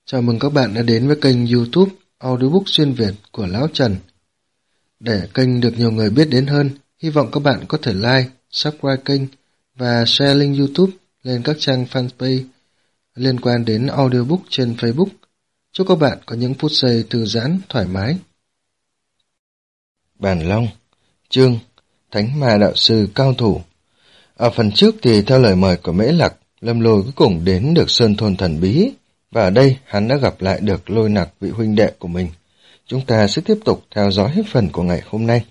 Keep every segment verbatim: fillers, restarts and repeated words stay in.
Chào mừng các bạn đã đến với kênh YouTube Audiobook xuyên Việt của Lão Trần. Để kênh được nhiều người biết đến hơn, hy vọng các bạn có thể like, subscribe kênh và share link YouTube lên các trang fanpage liên quan đến audiobook trên Facebook. Chúc các bạn có những phút giây thư giãn, thoải mái. Bản Long, chương Thánh Ma Đạo Sư Cao Thủ. Ở phần trước thì theo lời mời của Mễ Lạc, Lâm Lôi cuối cùng đến được Sơn Thôn Thần Bí, và ở đây hắn đã gặp lại được Lôi Nặc, vị huynh đệ của mình. Chúng ta sẽ tiếp tục theo dõi hết phần của ngày hôm nay.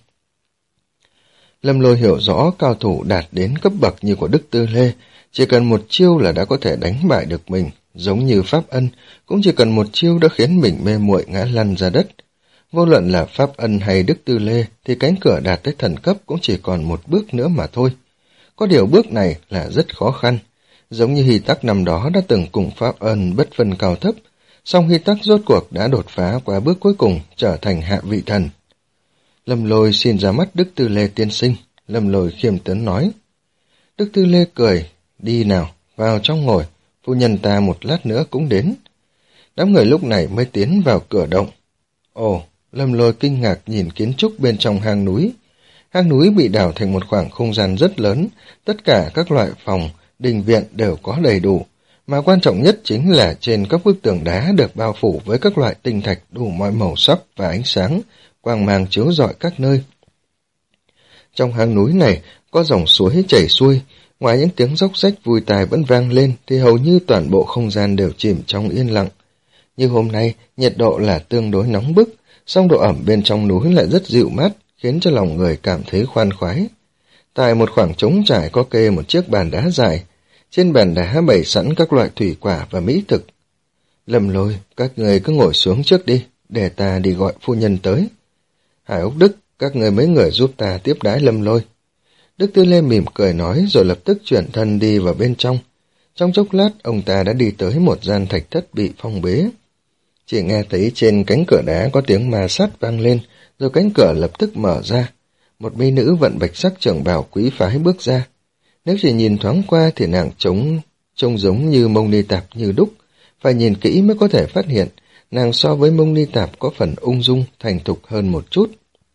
Lâm Lôi hiểu rõ cao thủ đạt đến cấp bậc như của Đức Tư Lê, chỉ cần một chiêu là đã có thể đánh bại được mình, giống như Pháp Ân, cũng chỉ cần một chiêu đã khiến mình mê muội ngã lăn ra đất. Vô luận là Pháp Ân hay Đức Tư Lê thì cánh cửa đạt tới thần cấp cũng chỉ còn một bước nữa mà thôi. Có điều bước này là rất khó khăn. Giống như Hy Tắc năm đó đã từng cùng Pháp Ân bất phân cao thấp, song Hy Tắc rốt cuộc đã đột phá qua bước cuối cùng, trở thành hạ vị thần. Lâm Lôi xin ra mắt Đức Tư Lê tiên sinh. Lâm Lôi khiêm tốn nói. Đức Tư Lê cười, đi nào, vào trong ngồi, phu nhân ta một lát nữa cũng đến. Đám người lúc này mới tiến vào cửa động. Ồ, Lâm Lôi kinh ngạc nhìn kiến trúc bên trong hang núi. Hang núi bị đào thành một khoảng không gian rất lớn, tất cả các loại phòng, đình viện đều có đầy đủ, mà quan trọng nhất chính là trên các bức tường đá được bao phủ với các loại tinh thạch đủ mọi màu sắc và ánh sáng, quang mang chiếu rọi các nơi. Trong hang núi này có dòng suối chảy xuôi, ngoài những tiếng róc rách vui tai vẫn vang lên thì hầu như toàn bộ không gian đều chìm trong yên lặng. Như hôm nay, nhiệt độ là tương đối nóng bức, song độ ẩm bên trong núi lại rất dịu mát, khiến cho lòng người cảm thấy khoan khoái. Tại một khoảng trống trải có kê một chiếc bàn đá dài, trên bàn đá bày sẵn các loại thủy quả và mỹ thực. Lâm Lôi, các người cứ ngồi xuống trước đi, để ta đi gọi phu nhân tới. Hải Úc Đức, các người mấy người giúp ta tiếp đái Lâm Lôi. Đức Tư Lê mỉm cười nói rồi lập tức chuyển thân đi vào bên trong. Trong chốc lát, ông ta đã đi tới một gian thạch thất bị phong bế. Chỉ nghe thấy trên cánh cửa đá có tiếng ma sát vang lên, rồi cánh cửa lập tức mở ra. Một mỹ nữ vận bạch sắc trưởng bào quý phái bước ra. Nếu chỉ nhìn thoáng qua thì nàng trông trông giống như Mông Ni Tạp như đúc, phải nhìn kỹ mới có thể phát hiện nàng so với Mông Ni Tạp có phần ung dung, thành thục hơn một chút.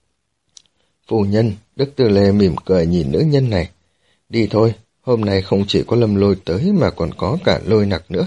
Phu nhân, Đức Tư Lê mỉm cười nhìn nữ nhân này. Đi thôi, hôm nay không chỉ có Lâm Lôi tới mà còn có cả Lôi Nặc nữa.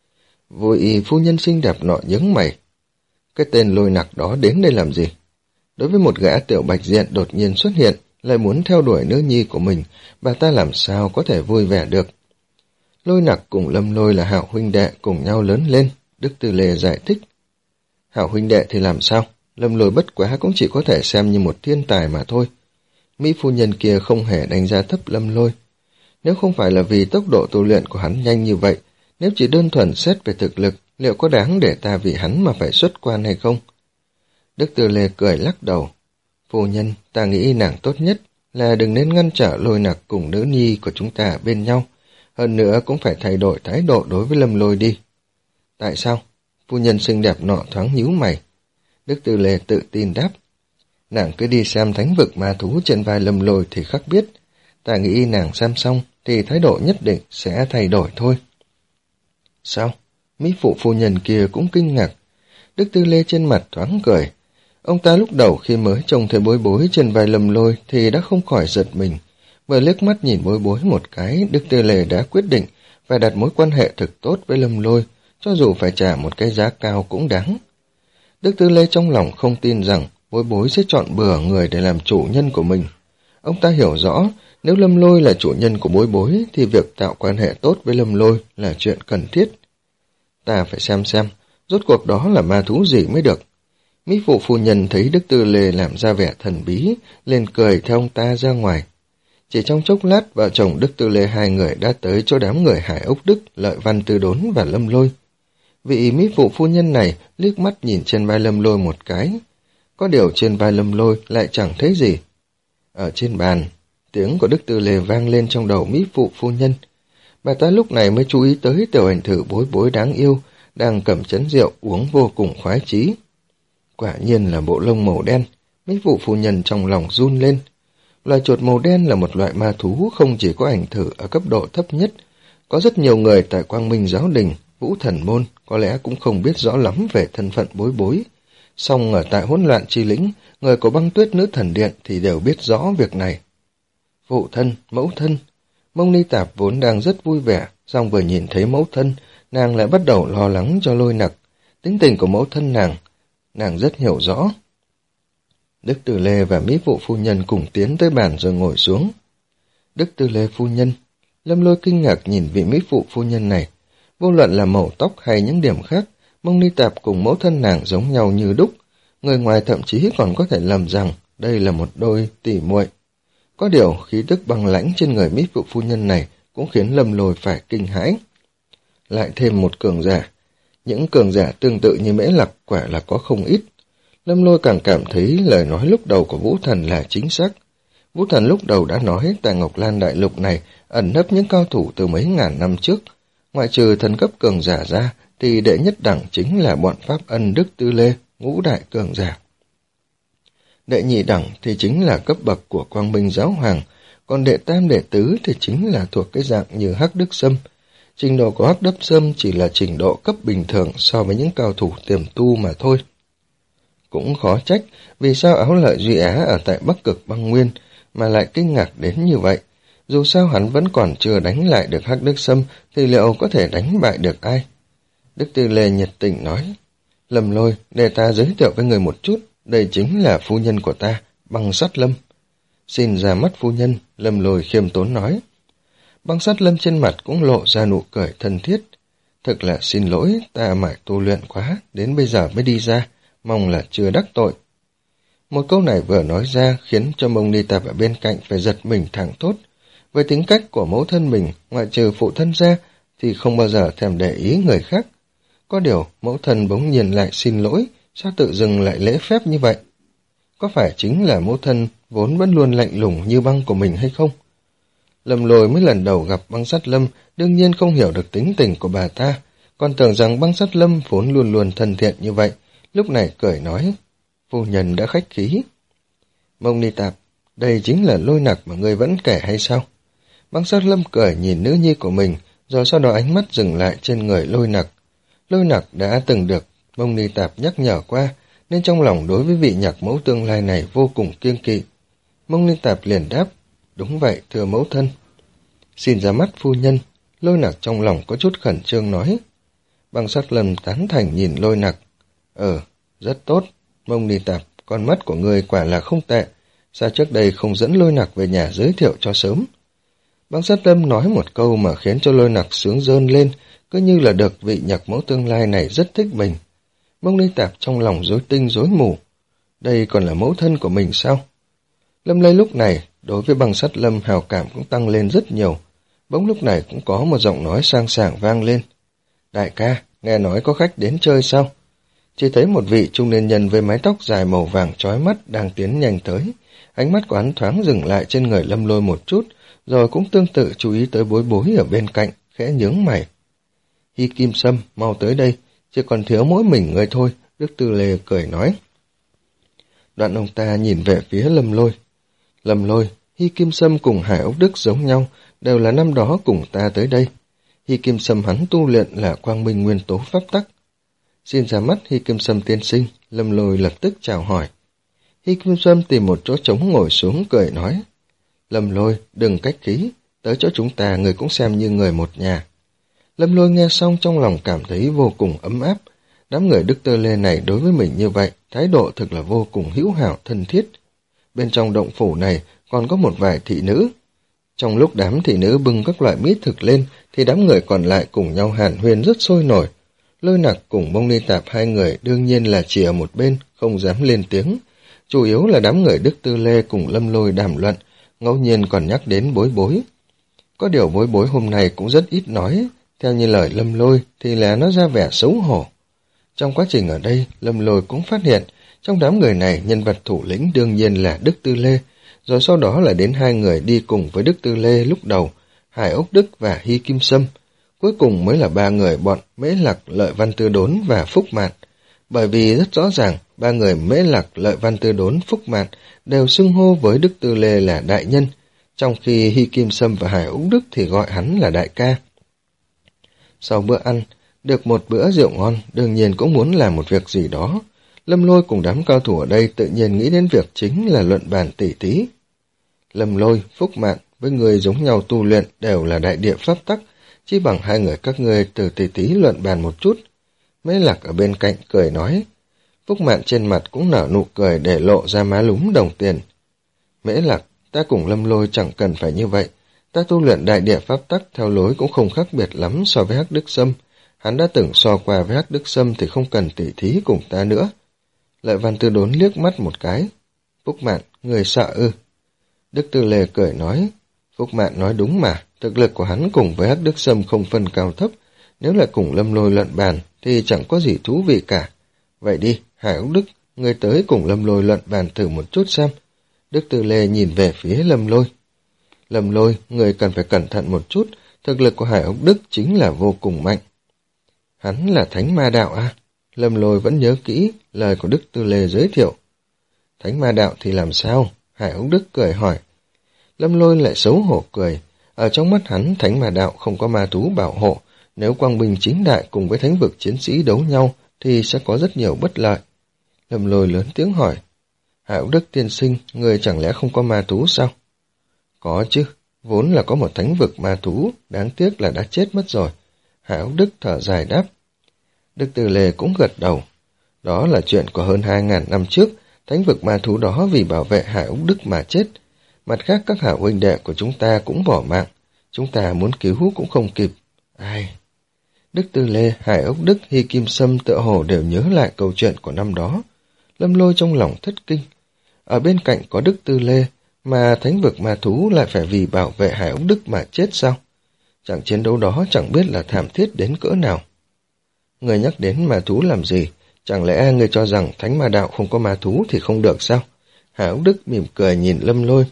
Vui phu nhân xinh đẹp nọ nhướng mày. Cái tên Lôi Nặc đó đến đây làm gì? Đối với một gã tiểu bạch diện đột nhiên xuất hiện, lại muốn theo đuổi nữ nhi của mình, bà ta làm sao có thể vui vẻ được. Lôi Nặc cùng Lâm Lôi là hảo huynh đệ cùng nhau lớn lên, Đức Tư Lê giải thích. Hảo huynh đệ thì làm sao? Lâm Lôi bất quá cũng chỉ có thể xem như một thiên tài mà thôi. Mỹ phu nhân kia không hề đánh giá thấp Lâm Lôi. Nếu không phải là vì tốc độ tu luyện của hắn nhanh như vậy, nếu chỉ đơn thuần xét về thực lực, liệu có đáng để ta vì hắn mà phải xuất quan hay không? Đức Tư Lê cười lắc đầu. Phu nhân, ta nghĩ nàng tốt nhất là đừng nên ngăn trở Lôi Nặc cùng nữ nhi của chúng ta bên nhau. Hơn nữa cũng phải thay đổi thái độ đối với Lâm Lôi đi. Tại sao? Phu nhân xinh đẹp nọ thoáng nhíu mày. Đức Tư Lê tự tin đáp. Nàng cứ đi xem thánh vực ma thú trên vai Lâm Lôi thì khắc biết. Ta nghĩ nàng xem xong thì thái độ nhất định sẽ thay đổi thôi. Sao? Mỹ phụ phu nhân kia cũng kinh ngạc. Đức Tư Lê trên mặt thoáng cười. Ông ta lúc đầu khi mới trông thấy Bối Bối trên vai Lâm Lôi thì đã không khỏi giật mình. Vừa liếc mắt nhìn Bối Bối một cái, Đức Tư Lê đã quyết định phải đặt mối quan hệ thực tốt với Lâm Lôi, cho dù phải trả một cái giá cao cũng đáng. Đức Tư Lê trong lòng không tin rằng Bối Bối sẽ chọn bừa người để làm chủ nhân của mình. Ông ta hiểu rõ, nếu Lâm Lôi là chủ nhân của Bối Bối thì việc tạo quan hệ tốt với Lâm Lôi là chuyện cần thiết. Ta phải xem xem, rốt cuộc đó là ma thú gì mới được. Mỹ phụ phu nhân thấy Đức Tư Lê làm ra vẻ thần bí, liền cười theo ông ta ra ngoài. Chỉ trong chốc lát, vợ chồng Đức Tư Lê hai người đã tới chỗ đám người Hải Ốc Đức, Lợi Văn Tư Đốn và Lâm Lôi. Vị Mỹ phụ phu nhân này liếc mắt nhìn trên vai Lâm Lôi một cái. Có điều trên vai Lâm Lôi lại chẳng thấy gì. Ở trên bàn, tiếng của Đức Tư Lê vang lên trong đầu Mỹ phụ phu nhân. Bà ta lúc này mới chú ý tới tiểu ảnh thử Bối Bối đáng yêu, đang cầm chén rượu uống vô cùng khoái chí. Quả nhiên là bộ lông màu đen, Mỹ phụ phu nhân trong lòng run lên. Loài chuột màu đen là một loại ma thú không chỉ có ảnh thử ở cấp độ thấp nhất. Có rất nhiều người tại Quang Minh Giáo Đình Vũ Thần Môn có lẽ cũng không biết rõ lắm về thân phận Bối Bối. Song ở tại hỗn loạn chi lĩnh, người của Băng Tuyết Nữ Thần Điện thì đều biết rõ việc này. Phụ thân, mẫu thân. Mông Ly Tạp vốn đang rất vui vẻ, song vừa nhìn thấy mẫu thân, nàng lại bắt đầu lo lắng cho Lôi Nặc. Tính tình của mẫu thân nàng, nàng rất hiểu rõ. Đức Tư Lê và Mỹ Phụ phu nhân cùng tiến tới bàn rồi ngồi xuống. Đức Tư Lê phu nhân, Lâm Lôi kinh ngạc nhìn vị Mỹ Phụ phu nhân này. Vô luận là màu tóc hay những điểm khác, Mông Ly Tạp cùng mẫu thân nàng giống nhau như đúc. Người ngoài thậm chí còn có thể lầm rằng đây là một đôi tỷ muội. Có điều khí tức băng lãnh trên người Mỹ Phụ phu nhân này cũng khiến Lâm Lôi phải kinh hãi. Lại thêm một cường giả. Những cường giả tương tự như Mễ Lặc quả là có không ít. Lâm Lôi càng cảm thấy lời nói lúc đầu của Vũ Thần là chính xác. Vũ Thần lúc đầu đã nói tại Ngọc Lan Đại Lục này ẩn nấp những cao thủ từ mấy ngàn năm trước. Ngoại trừ thần cấp cường giả ra thì đệ nhất đẳng chính là bọn Pháp Ân Đức Tư Lê, ngũ đại cường giả. Đệ nhị đẳng thì chính là cấp bậc của Quang Minh Giáo Hoàng, còn đệ tam đệ tứ thì chính là thuộc cái dạng như Hắc Đức Sâm. Trình độ của Hắc Đức Sâm chỉ là trình độ cấp bình thường so với những cao thủ tiềm tu mà thôi. Cũng khó trách vì sao Áo Lợi Duy Á ở tại Bắc Cực Băng Nguyên mà lại kinh ngạc đến như vậy. Dù sao hắn vẫn còn chưa đánh lại được Hắc Đức Sâm thì liệu có thể đánh bại được ai? Đức Tư Lê nhiệt tình nói, Lâm Lôi, để ta giới thiệu với người một chút, đây chính là phu nhân của ta, Băng Sát Lâm. Xin ra mắt phu nhân, Lâm Lôi khiêm tốn nói. Băng Sát Lâm trên mặt cũng lộ ra nụ cười thân thiết. Thực là xin lỗi, ta mải tu luyện quá, đến bây giờ mới đi ra, mong là chưa đắc tội. Một câu này vừa nói ra khiến cho Mông Ly Tạp ở bên cạnh phải giật mình thẳng thốt. Với tính cách của mẫu thân mình, ngoại trừ phụ thân ra, thì không bao giờ thèm để ý người khác. Có điều, mẫu thân bỗng nhiên lại xin lỗi, sao tự dưng lại lễ phép như vậy? Có phải chính là mẫu thân vốn vẫn luôn lạnh lùng như băng của mình hay không? Lâm Lôi mới lần đầu gặp Băng Sát Lâm, đương nhiên không hiểu được tính tình của bà ta, còn tưởng rằng Băng Sát Lâm vốn luôn luôn thân thiện như vậy, lúc này cười nói, phu nhân đã khách khí. Mông Ly Tạp, đây chính là Lôi Nặc mà ngươi vẫn kể hay sao? Băng Sát Lâm cười nhìn nữ nhi của mình, rồi sau đó ánh mắt dừng lại trên người Lôi Nặc. Lôi Nặc đã từng được Mông Ly Tạp nhắc nhở qua, nên trong lòng đối với vị nhạc mẫu tương lai này vô cùng kiêng kỵ. Mông Ly Tạp liền đáp, đúng vậy thưa mẫu thân. Xin ra mắt phu nhân, Lôi Nặc trong lòng có chút khẩn trương nói. Băng Sát Lâm tán thành nhìn Lôi Nặc. Ờ, rất tốt, Mông Ly Tạp, con mắt của người quả là không tệ, sao trước đây không dẫn Lôi Nặc về nhà giới thiệu cho sớm. Băng Sát Lâm nói một câu mà khiến cho Lôi Nặc sướng rơn lên, cứ như là được vị nhạc mẫu tương lai này rất thích mình. Mông Ly Tạp trong lòng rối tinh rối mù. Đây còn là mẫu thân của mình sao? Lâm Lây lúc này, đối với Băng Sát Lâm hào cảm cũng tăng lên rất nhiều. Bỗng lúc này cũng có một giọng nói sang sảng vang lên. Đại ca, nghe nói có khách đến chơi sao? Chỉ thấy một vị trung niên nhân với mái tóc dài màu vàng chói mắt đang tiến nhanh tới. Ánh mắt của hắn thoáng dừng lại trên người Lâm Lôi một chút, rồi cũng tương tự chú ý tới Bối Bối ở bên cạnh, khẽ nhướng mày. Hy Kim Sâm, mau tới đây, chỉ còn thiếu mỗi mình người thôi, Đức Tư Lê cười nói. Đoạn ông ta nhìn về phía Lâm Lôi. Lâm Lôi, Hy Kim Sâm cùng Hải Ốc Đức giống nhau, đều là năm đó cùng ta tới đây. Hy Kim Sâm hắn tu luyện là quang minh nguyên tố pháp tắc. Xin ra mắt Hy Kim Sâm tiên sinh, Lâm Lôi lập tức chào hỏi. Hy Kim Sâm tìm một chỗ trống ngồi xuống cười nói. Lâm Lôi, đừng cách khí, tới chỗ chúng ta người cũng xem như người một nhà. Lâm Lôi nghe xong trong lòng cảm thấy vô cùng ấm áp. Đám người Đức Tơ Lê này đối với mình như vậy, thái độ thực là vô cùng hữu hảo thân thiết. Bên trong động phủ này còn có một vài thị nữ. Trong lúc đám thị nữ bưng các loại mỹ thực lên, thì đám người còn lại cùng nhau hàn huyên rất sôi nổi. Lôi Nặc cùng Mông Ly Tạp hai người đương nhiên là chỉ ở một bên, không dám lên tiếng. Chủ yếu là đám người Đức Tư Lê cùng Lâm Lôi đàm luận, ngẫu nhiên còn nhắc đến Bối Bối. Có điều Bối Bối hôm nay cũng rất ít nói, theo như lời Lâm Lôi thì là nó ra vẻ xấu hổ. Trong quá trình ở đây, Lâm Lôi cũng phát hiện, trong đám người này nhân vật thủ lĩnh đương nhiên là Đức Tư Lê, rồi sau đó là đến hai người đi cùng với Đức Tư Lê lúc đầu, Hải Ốc Đức và Hy Kim Sâm. Cuối cùng mới là ba người bọn Mễ Lặc, Lợi Văn Tư Đốn và Phúc Mạn. Bởi vì rất rõ ràng, ba người Mễ Lặc, Lợi Văn Tư Đốn, Phúc Mạn đều xưng hô với Đức Tư Lê là đại nhân, trong khi Hy Kim Sâm và Hải Ốc Đức thì gọi hắn là đại ca. Sau bữa ăn, Được một bữa rượu ngon, đương nhiên cũng muốn làm một việc gì đó. Lâm Lôi cùng đám cao thủ ở đây tự nhiên nghĩ đến việc chính là luận bàn tỉ thí. Lâm Lôi, Phúc Mạn với người giống nhau tu luyện đều là đại địa pháp tắc, chỉ bằng hai người các ngươi từ tỉ thí luận bàn một chút. Mễ Lạc ở bên cạnh cười nói. Phúc Mạn trên mặt cũng nở nụ cười để lộ ra má lúm đồng tiền. Mễ Lạc, ta cùng Lâm Lôi chẳng cần phải như vậy. Ta tu luyện đại địa pháp tắc theo lối cũng không khác biệt lắm so với Hắc Đức Sâm. Hắn đã từng so qua với Hắc Đức Sâm thì không cần tỉ thí cùng ta nữa. Lợi Văn Tư Đốn liếc mắt một cái. Phúc Mạn, người sợ ư? Đức Tư Lê cười nói. Phúc Mạn nói đúng mà, thực lực của hắn cùng với Hắc Đức Sâm không phân cao thấp. Nếu là cùng Lâm Lôi luận bàn thì chẳng có gì thú vị cả. Vậy đi, Hải Úc Đức, người tới cùng Lâm Lôi luận bàn thử một chút xem. Đức Tư Lê nhìn về phía Lâm Lôi. Lâm Lôi, người cần phải cẩn thận một chút, thực lực của Hải Úc Đức chính là vô cùng mạnh. Hắn là Thánh Ma Đạo à? Lâm Lôi vẫn nhớ kỹ lời của Đức Tư Lê giới thiệu. Thánh Ma Đạo thì làm sao? Hải Úc Đức cười hỏi. Lâm Lôi lại xấu hổ cười. Ở trong mắt hắn, Thánh Ma Đạo không có ma thú bảo hộ. Nếu quang minh chính đại cùng với thánh vực chiến sĩ đấu nhau thì sẽ có rất nhiều bất lợi. Lâm Lôi lớn tiếng hỏi. Hải Úc Đức tiên sinh, người chẳng lẽ không có ma thú sao? Có chứ, vốn là có một thánh vực ma thú, đáng tiếc là đã chết mất rồi. Hải Úc Đức thở dài đáp. Đức Tư Lê cũng gật đầu. Đó là chuyện của hơn hai ngàn năm trước, thánh vực ma thú đó vì bảo vệ Hải Úc Đức mà chết. Mặt khác các hảo huynh đệ của chúng ta cũng bỏ mạng, chúng ta muốn cứu cũng không kịp. Ai... Đức Tư Lê, Hải Úc Đức, Hy Kim Sâm tựa hồ đều nhớ lại câu chuyện của năm đó. Lâm Lôi trong lòng thất kinh. Ở bên cạnh có Đức Tư Lê, mà thánh vực ma thú lại phải vì bảo vệ Hải Úc Đức mà chết sao? Trận chiến đấu đó chẳng biết là thảm thiết đến cỡ nào. Người nhắc đến ma thú làm gì? Chẳng lẽ người cho rằng Thánh Ma Đạo không có ma thú thì không được sao? Hải Úc Đức mỉm cười nhìn Lâm Lôi.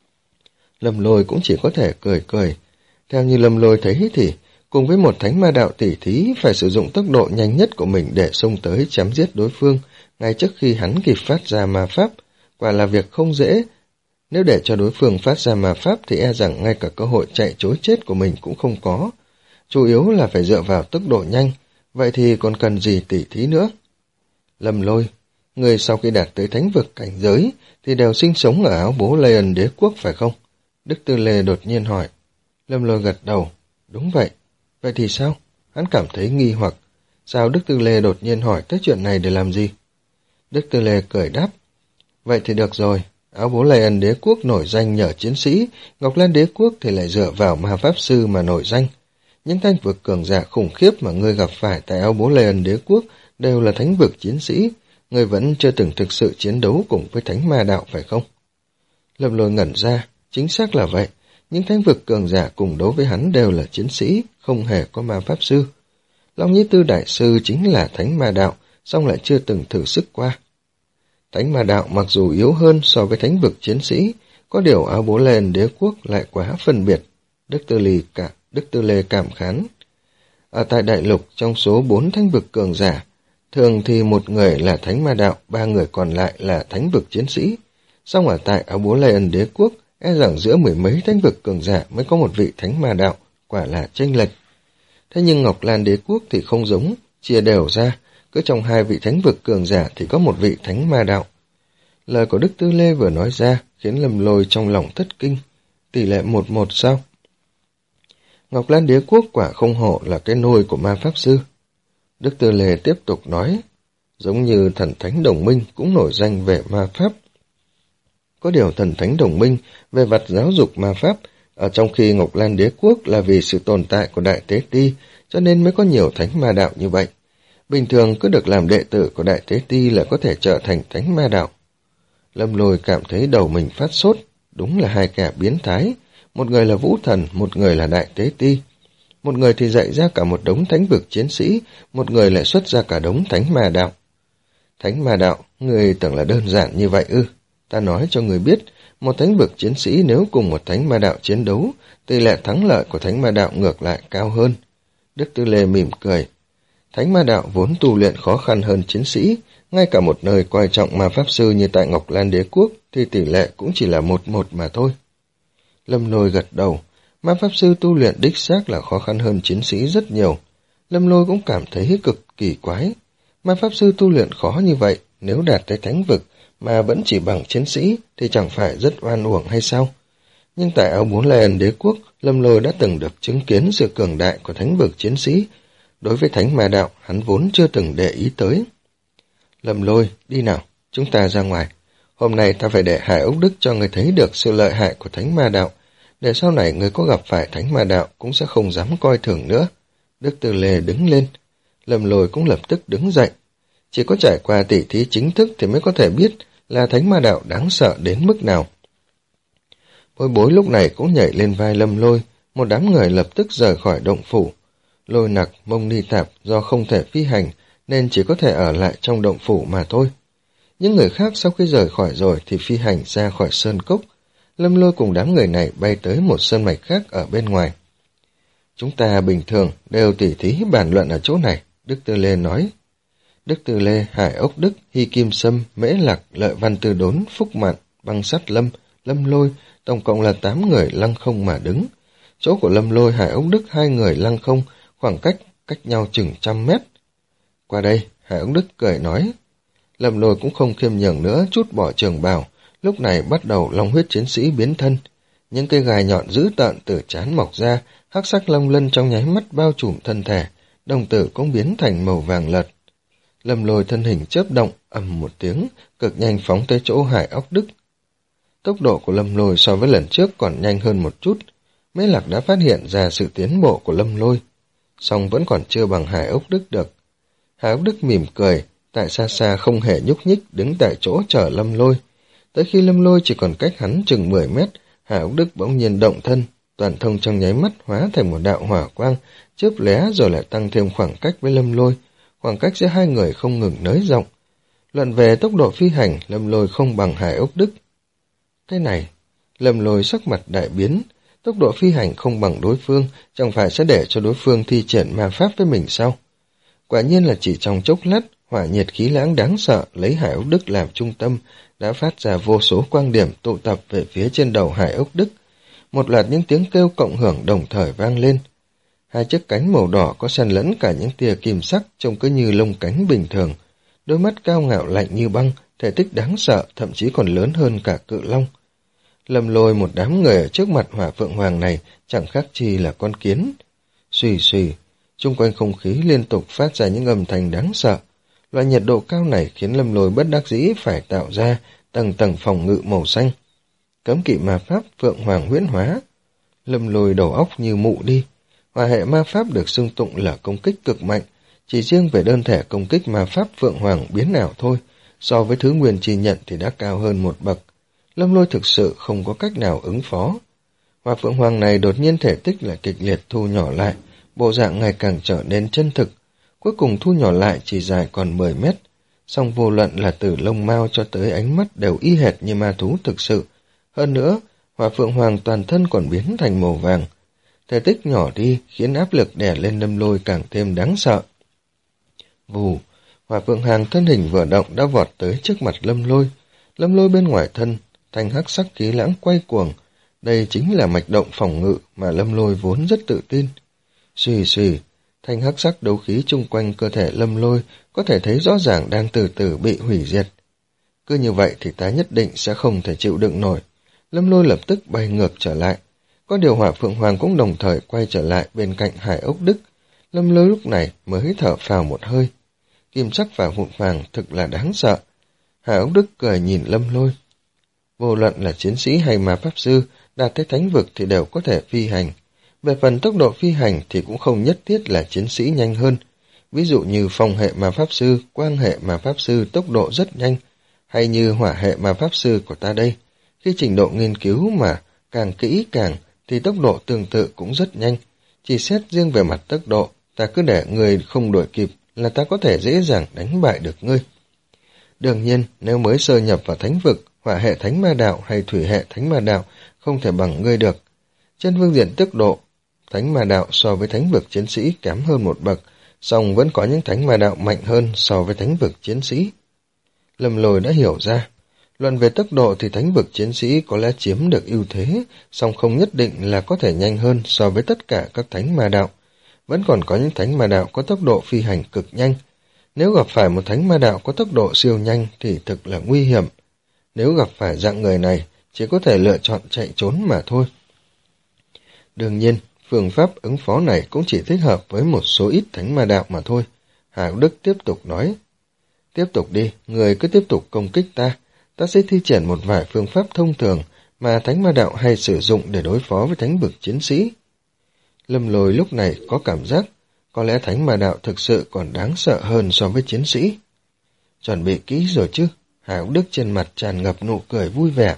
Lâm Lôi cũng chỉ có thể cười cười. Theo như Lâm Lôi thấy thì cùng với một Thánh Ma Đạo tỉ thí phải sử dụng tốc độ nhanh nhất của mình để xông tới chém giết đối phương, ngay trước khi hắn kịp phát ra ma pháp, quả là việc không dễ. Nếu để cho đối phương phát ra ma pháp thì e rằng ngay cả cơ hội chạy trối chết của mình cũng không có. Chủ yếu là phải dựa vào tốc độ nhanh, vậy thì còn cần gì tỉ thí nữa? Lâm Lôi, người sau khi đạt tới thánh vực cảnh giới thì đều sinh sống ở áo bố Lê Ân Đế Quốc phải không? Đức Tư Lê đột nhiên hỏi. Lâm Lôi gật đầu. Đúng vậy. Vậy thì sao? Hắn cảm thấy nghi hoặc. Sao Đức Tư Lê đột nhiên hỏi tới chuyện này để làm gì? Đức Tư Lê cười đáp. Vậy thì được rồi. Áo bố Lê Ân Đế Quốc nổi danh nhờ chiến sĩ, Ngọc Lan Đế Quốc thì lại dựa vào ma pháp sư mà nổi danh. Những thánh vực cường giả khủng khiếp mà ngươi gặp phải tại áo bố Lê Ân Đế Quốc đều là thánh vực chiến sĩ. Ngươi vẫn chưa từng thực sự chiến đấu cùng với Thánh Ma Đạo phải không? Lâm Lôi ngẩn ra. Chính xác là vậy. Những thánh vực cường giả cùng đấu với hắn đều là chiến sĩ, không hề có ma pháp sư. Long Nhĩ Tư Đại Sư chính là Thánh Ma Đạo, song lại chưa từng thử sức qua. Thánh Ma Đạo mặc dù yếu hơn so với thánh vực chiến sĩ, có điều áo bố Lê Ân Đế Quốc lại quá phân biệt. Đức Tư Lê cả Đức Tư Lê cảm khán. Ở tại Đại Lục, trong số bốn thánh vực cường giả, thường thì một người là Thánh Ma Đạo, ba người còn lại là thánh vực chiến sĩ. Song ở tại áo bố Lê Ân Đế Quốc, e rằng giữa mười mấy thánh vực cường giả mới có một vị Thánh Ma Đạo, quả là chênh lệch. Thế nhưng Ngọc Lan Đế Quốc thì không giống, chia đều ra, cứ trong hai vị thánh vực cường giả thì có một vị Thánh Ma Đạo. Lời của Đức Tư Lê vừa nói ra khiến Lâm Lôi trong lòng thất kinh. Tỷ lệ một một sao? Ngọc Lan Đế Quốc quả không hổ là cái nôi của ma pháp sư. Đức Tư Lê tiếp tục nói, giống như thần thánh đồng minh cũng nổi danh về ma pháp. Có điều thần thánh đồng minh về mặt giáo dục ma pháp, ở trong khi Ngọc Lan Đế Quốc là vì sự tồn tại của Đại Tế Ti, cho nên mới có nhiều Thánh Ma Đạo như vậy. Bình thường cứ được làm đệ tử của Đại Tế Ti là có thể trở thành Thánh Ma Đạo. Lâm Lôi cảm thấy đầu mình phát sốt, đúng là hai kẻ biến thái. Một người là Vũ Thần, một người là Đại Tế Ti. Một người thì dạy ra cả một đống thánh vực chiến sĩ, một người lại xuất ra cả đống Thánh Ma Đạo. Thánh Ma Đạo, người tưởng là đơn giản như vậy ư? Ta nói cho người biết, một thánh vực chiến sĩ nếu cùng một Thánh Ma Đạo chiến đấu, tỷ lệ thắng lợi của Thánh Ma Đạo ngược lại cao hơn. Đức Tư Lê mỉm cười. Thánh Ma Đạo vốn tu luyện khó khăn hơn chiến sĩ, ngay cả một nơi coi trọng ma pháp sư như tại Ngọc Lan Đế Quốc thì tỷ lệ cũng chỉ là một một mà thôi. Lâm Lôi gật đầu, ma pháp sư tu luyện đích xác là khó khăn hơn chiến sĩ rất nhiều. Lâm Lôi cũng cảm thấy cực kỳ quái. Ma pháp sư tu luyện khó như vậy, nếu đạt tới thánh vực mà vẫn chỉ bằng chiến sĩ thì chẳng phải rất oan uổng hay sao? Nhưng tại áo bốn Lion đế quốc, Lâm Lôi đã từng được chứng kiến sự cường đại của thánh vực chiến sĩ. Đối với thánh ma đạo, hắn vốn chưa từng để ý tới. Lâm Lôi, đi nào, chúng ta ra ngoài. Hôm nay ta phải để Hải Ốc Đức cho người thấy được sự lợi hại của thánh ma đạo, để sau này người có gặp phải thánh ma đạo cũng sẽ không dám coi thường nữa. Đức Tư Lê đứng lên. Lâm Lôi cũng lập tức đứng dậy. Chỉ có trải qua tỉ thí chính thức thì mới có thể biết là thánh ma đạo đáng sợ đến mức nào. Bối bối lúc này cũng nhảy lên vai Lâm Lôi, một đám người lập tức rời khỏi động phủ. Lôi Nặc, Mông Ni Tạp do không thể phi hành nên chỉ có thể ở lại trong động phủ mà thôi. Những người khác sau khi rời khỏi rồi thì phi hành ra khỏi sơn cốc. Lâm Lôi cùng đám người này bay tới một sơn mạch khác ở bên ngoài. Chúng ta bình thường đều tỉ thí bàn luận ở chỗ này, Đức Tư Lê nói. Đức Tư Lê, Hải Ốc Đức, Hy Kim Sâm, Mễ Lạc, Lợi Văn Tư Đốn, Phúc Mạn, Băng Sắt Lâm, Lâm Lôi, tổng cộng là tám người lăng không mà đứng. Chỗ của Lâm Lôi, Hải Ốc Đức hai người lăng không, khoảng cách cách nhau chừng trăm mét. Qua đây, Hải Ốc Đức cười nói. Lâm Lôi cũng không khiêm nhường nữa, chút bỏ trường bào, lúc này bắt đầu long huyết chiến sĩ biến thân. Những cây gài nhọn dữ tợn từ trán mọc ra, hắc sắc long lân trong nháy mắt bao trùm thân thể, đồng tử cũng biến thành màu vàng lợt. Lâm Lôi thân hình chớp động, ầm một tiếng, cực nhanh phóng tới chỗ Hải Ốc Đức. Tốc độ của Lâm Lôi so với lần trước còn nhanh hơn một chút. Mễ Lạc đã phát hiện ra sự tiến bộ của Lâm Lôi, song vẫn còn chưa bằng Hải Ốc Đức được. Hải Ốc Đức mỉm cười, tại xa xa không hề nhúc nhích đứng tại chỗ chờ Lâm Lôi. Tới khi Lâm Lôi chỉ còn cách hắn chừng mười mét, Hải Ốc Đức bỗng nhiên động thân, toàn thông trong nháy mắt hóa thành một đạo hỏa quang, chớp lóe rồi lại tăng thêm khoảng cách với Lâm Lôi. Khoảng cách giữa hai người không ngừng nới rộng. Luận về tốc độ phi hành, Lâm Lôi không bằng Hải Ốc Đức. Cái này, Lâm Lôi sắc mặt đại biến, tốc độ phi hành không bằng đối phương, chẳng phải sẽ để cho đối phương thi triển ma pháp với mình sao? Quả nhiên là chỉ trong chốc lát, hỏa nhiệt khí lãng đáng sợ lấy Hải Ốc Đức làm trung tâm, đã phát ra vô số quang điểm tụ tập về phía trên đầu Hải Ốc Đức. Một loạt những tiếng kêu cộng hưởng đồng thời vang lên. Hai chiếc cánh màu đỏ có xen lẫn cả những tia kim sắc trông cứ như lông cánh bình thường. Đôi mắt cao ngạo lạnh như băng, thể tích đáng sợ, thậm chí còn lớn hơn cả cự long. Lâm Lôi một đám người ở trước mặt Hỏa Phượng Hoàng này chẳng khác chi là con kiến. Xùy xùy, chung quanh không khí liên tục phát ra những âm thanh đáng sợ. Loại nhiệt độ cao này khiến Lâm Lôi bất đắc dĩ phải tạo ra tầng tầng phòng ngự màu xanh. Cấm kỵ ma pháp Phượng Hoàng huyễn hóa. Lâm Lôi đầu óc như mụ đi. Hỏa hệ ma pháp được xưng tụng là công kích cực mạnh, chỉ riêng về đơn thể công kích ma pháp Phượng Hoàng biến ảo thôi, so với thứ nguyên chi nhận thì đã cao hơn một bậc. Lâm Lôi thực sự không có cách nào ứng phó. Hỏa Phượng Hoàng này đột nhiên thể tích lại kịch liệt thu nhỏ lại, bộ dạng ngày càng trở nên chân thực, cuối cùng thu nhỏ lại chỉ dài còn mười mét, song vô luận là từ lông mao cho tới ánh mắt đều y hệt như ma thú thực sự. Hơn nữa, Hỏa Phượng Hoàng toàn thân còn biến thành màu vàng. Thể tích nhỏ đi khiến áp lực đè lên Lâm Lôi càng thêm đáng sợ. Vù, Hỏa Phượng Hoàng thân hình vừa động đã vọt tới trước mặt Lâm Lôi. Lâm Lôi bên ngoài thân, thanh hắc sắc khí lãng quay cuồng. Đây chính là mạch động phòng ngự mà Lâm Lôi vốn rất tự tin. Xùy xùy, thanh hắc sắc đấu khí chung quanh cơ thể Lâm Lôi có thể thấy rõ ràng đang từ từ bị hủy diệt. Cứ như vậy thì ta nhất định sẽ không thể chịu đựng nổi. Lâm Lôi lập tức bay ngược trở lại. Có điều Hỏa Phượng Hoàng cũng đồng thời quay trở lại bên cạnh Hải Ốc Đức. Lâm Lôi lúc này mới thở phào một hơi. Kim sắc và vụn vàng thực là đáng sợ. Hải Ốc Đức cười nhìn Lâm Lôi. Vô luận là chiến sĩ hay ma pháp sư, đạt tới thánh vực thì đều có thể phi hành. Về phần tốc độ phi hành thì cũng không nhất thiết là chiến sĩ nhanh hơn. Ví dụ như phong hệ ma pháp sư, quang hệ ma pháp sư tốc độ rất nhanh, hay như hỏa hệ ma pháp sư của ta đây. Khi trình độ nghiên cứu mà càng kỹ càng thì tốc độ tương tự cũng rất nhanh. Chỉ xét riêng về mặt tốc độ, ta cứ để người không đuổi kịp là ta có thể dễ dàng đánh bại được ngươi. Đương nhiên, nếu mới sơ nhập vào thánh vực, hỏa hệ thánh ma đạo hay thủy hệ thánh ma đạo không thể bằng ngươi được. Trên phương diện tốc độ, thánh ma đạo so với thánh vực chiến sĩ kém hơn một bậc, song vẫn có những thánh ma đạo mạnh hơn so với thánh vực chiến sĩ. Lâm Lôi đã hiểu ra, luận về tốc độ thì thánh vực chiến sĩ có lẽ chiếm được ưu thế, song không nhất định là có thể nhanh hơn so với tất cả các thánh ma đạo. vẫn còn có những thánh ma đạo có tốc độ phi hành cực nhanh. Nếu gặp phải một thánh ma đạo có tốc độ siêu nhanh thì thực là nguy hiểm. Nếu gặp phải dạng người này, chỉ có thể lựa chọn chạy trốn mà thôi. Đương nhiên, phương pháp ứng phó này cũng chỉ thích hợp với một số ít thánh ma đạo mà thôi. Hạo Đức tiếp tục nói. Tiếp tục đi, người cứ tiếp tục công kích ta. Ta sẽ thi triển một vài phương pháp thông thường mà thánh ma đạo hay sử dụng để đối phó với thánh vực chiến sĩ. Lâm Lôi lúc này có cảm giác có lẽ thánh ma đạo thực sự còn đáng sợ hơn so với chiến sĩ. Chuẩn bị kỹ rồi chứ? Hạo Đức trên mặt tràn ngập nụ cười vui vẻ.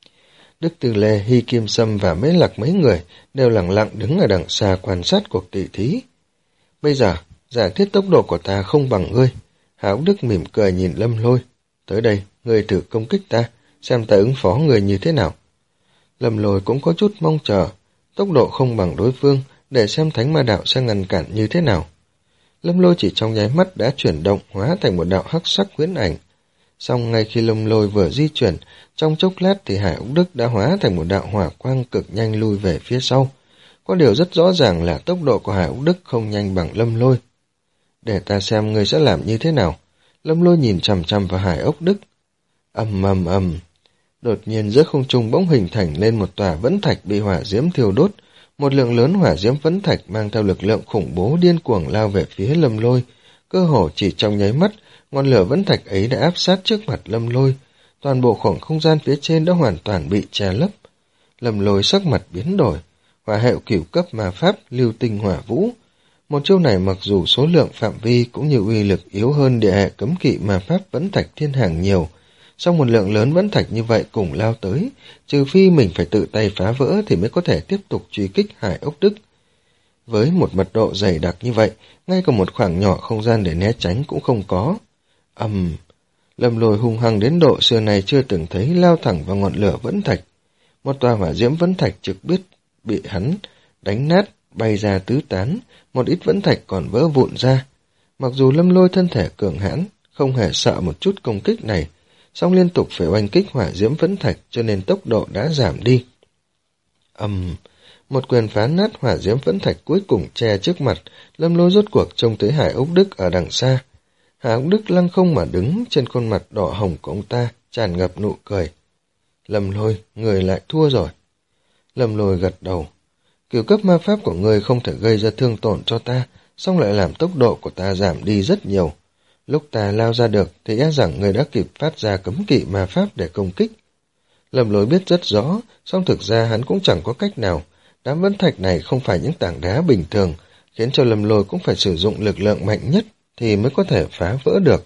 Đức Tư Lê, Hy Kim Sâm và Mễ Lạc mấy người đều lặng lặng đứng ở đằng xa quan sát cuộc tỷ thí. Bây giờ, giả thiết tốc độ của ta không bằng ngươi. Hạo Đức mỉm cười nhìn Lâm Lôi. Tới đây, ngươi thử công kích ta, xem ta ứng phó người như thế nào. Lâm Lôi cũng có chút mong chờ, tốc độ không bằng đối phương, để xem thánh ma đạo sẽ ngăn cản như thế nào. Lâm Lôi chỉ trong nháy mắt đã chuyển động hóa thành một đạo hắc sắc huyễn ảnh. Song ngay khi Lâm Lôi vừa di chuyển, trong chốc lát thì Hải Úc Đức đã hóa thành một đạo hỏa quang cực nhanh lui về phía sau. Có điều rất rõ ràng là tốc độ của Hải Úc Đức không nhanh bằng Lâm Lôi. Để ta xem ngươi sẽ làm như thế nào. Lâm Lôi nhìn chằm chằm vào Hải Úc Đức. Ầm ầm ầm. Đột nhiên giữa không trung bỗng hình thành lên một tòa vẫn thạch bị hỏa diễm thiêu đốt. Một lượng lớn hỏa diễm vẫn thạch mang theo lực lượng khủng bố điên cuồng lao về phía Lâm Lôi. Cơ hồ chỉ trong nháy mắt, ngọn lửa vẫn thạch ấy đã áp sát trước mặt Lâm Lôi. Toàn bộ khoảng không gian phía trên đã hoàn toàn bị che lấp. Lâm Lôi sắc mặt biến đổi. Hỏa hệ cửu cấp ma pháp lưu tinh hỏa vũ. Một chiêu này mặc dù số lượng phạm vi cũng như uy lực yếu hơn địa hệ cấm kỵ ma pháp vẫn thạch thiên hàng nhiều. Song một lượng lớn vẫn thạch như vậy cùng lao tới, trừ phi mình phải tự tay phá vỡ thì mới có thể tiếp tục truy kích Hải Ốc Đức. Với một mật độ dày đặc như vậy, ngay cả một khoảng nhỏ không gian để né tránh cũng không có. Ầm, um, Lâm Lôi hung hăng đến độ xưa này chưa từng thấy lao thẳng vào ngọn lửa vẫn thạch. Một tòa hỏa diễm vẫn thạch trực biết bị hắn đánh nát, bay ra tứ tán, một ít vẫn thạch còn vỡ vụn ra. Mặc dù Lâm Lôi thân thể cường hãn, không hề sợ một chút công kích này, song liên tục phải oanh kích hỏa diễm vẫn thạch cho nên tốc độ đã giảm đi. Ầm, um, một quyền phá nát hỏa diễm vẫn thạch cuối cùng che trước mặt, Lâm Lôi rốt cuộc trông thấy Hải Ốc Đức ở đằng xa. Hải Ốc Đức lăng không mà đứng, trên khuôn mặt đỏ hồng của ông ta tràn ngập nụ cười. Lâm Lôi, người lại thua rồi. Lâm Lôi gật đầu. Cửu cấp ma pháp của người không thể gây ra thương tổn cho ta, song lại làm tốc độ của ta giảm đi rất nhiều. Lúc ta lao ra được thì e rằng người đã kịp phát ra cấm kỵ ma pháp để công kích. Lâm Lôi biết rất rõ, song thực ra hắn cũng chẳng có cách nào. Đám vẫn thạch này không phải những tảng đá bình thường, khiến cho Lâm Lôi cũng phải sử dụng lực lượng mạnh nhất thì mới có thể phá vỡ được.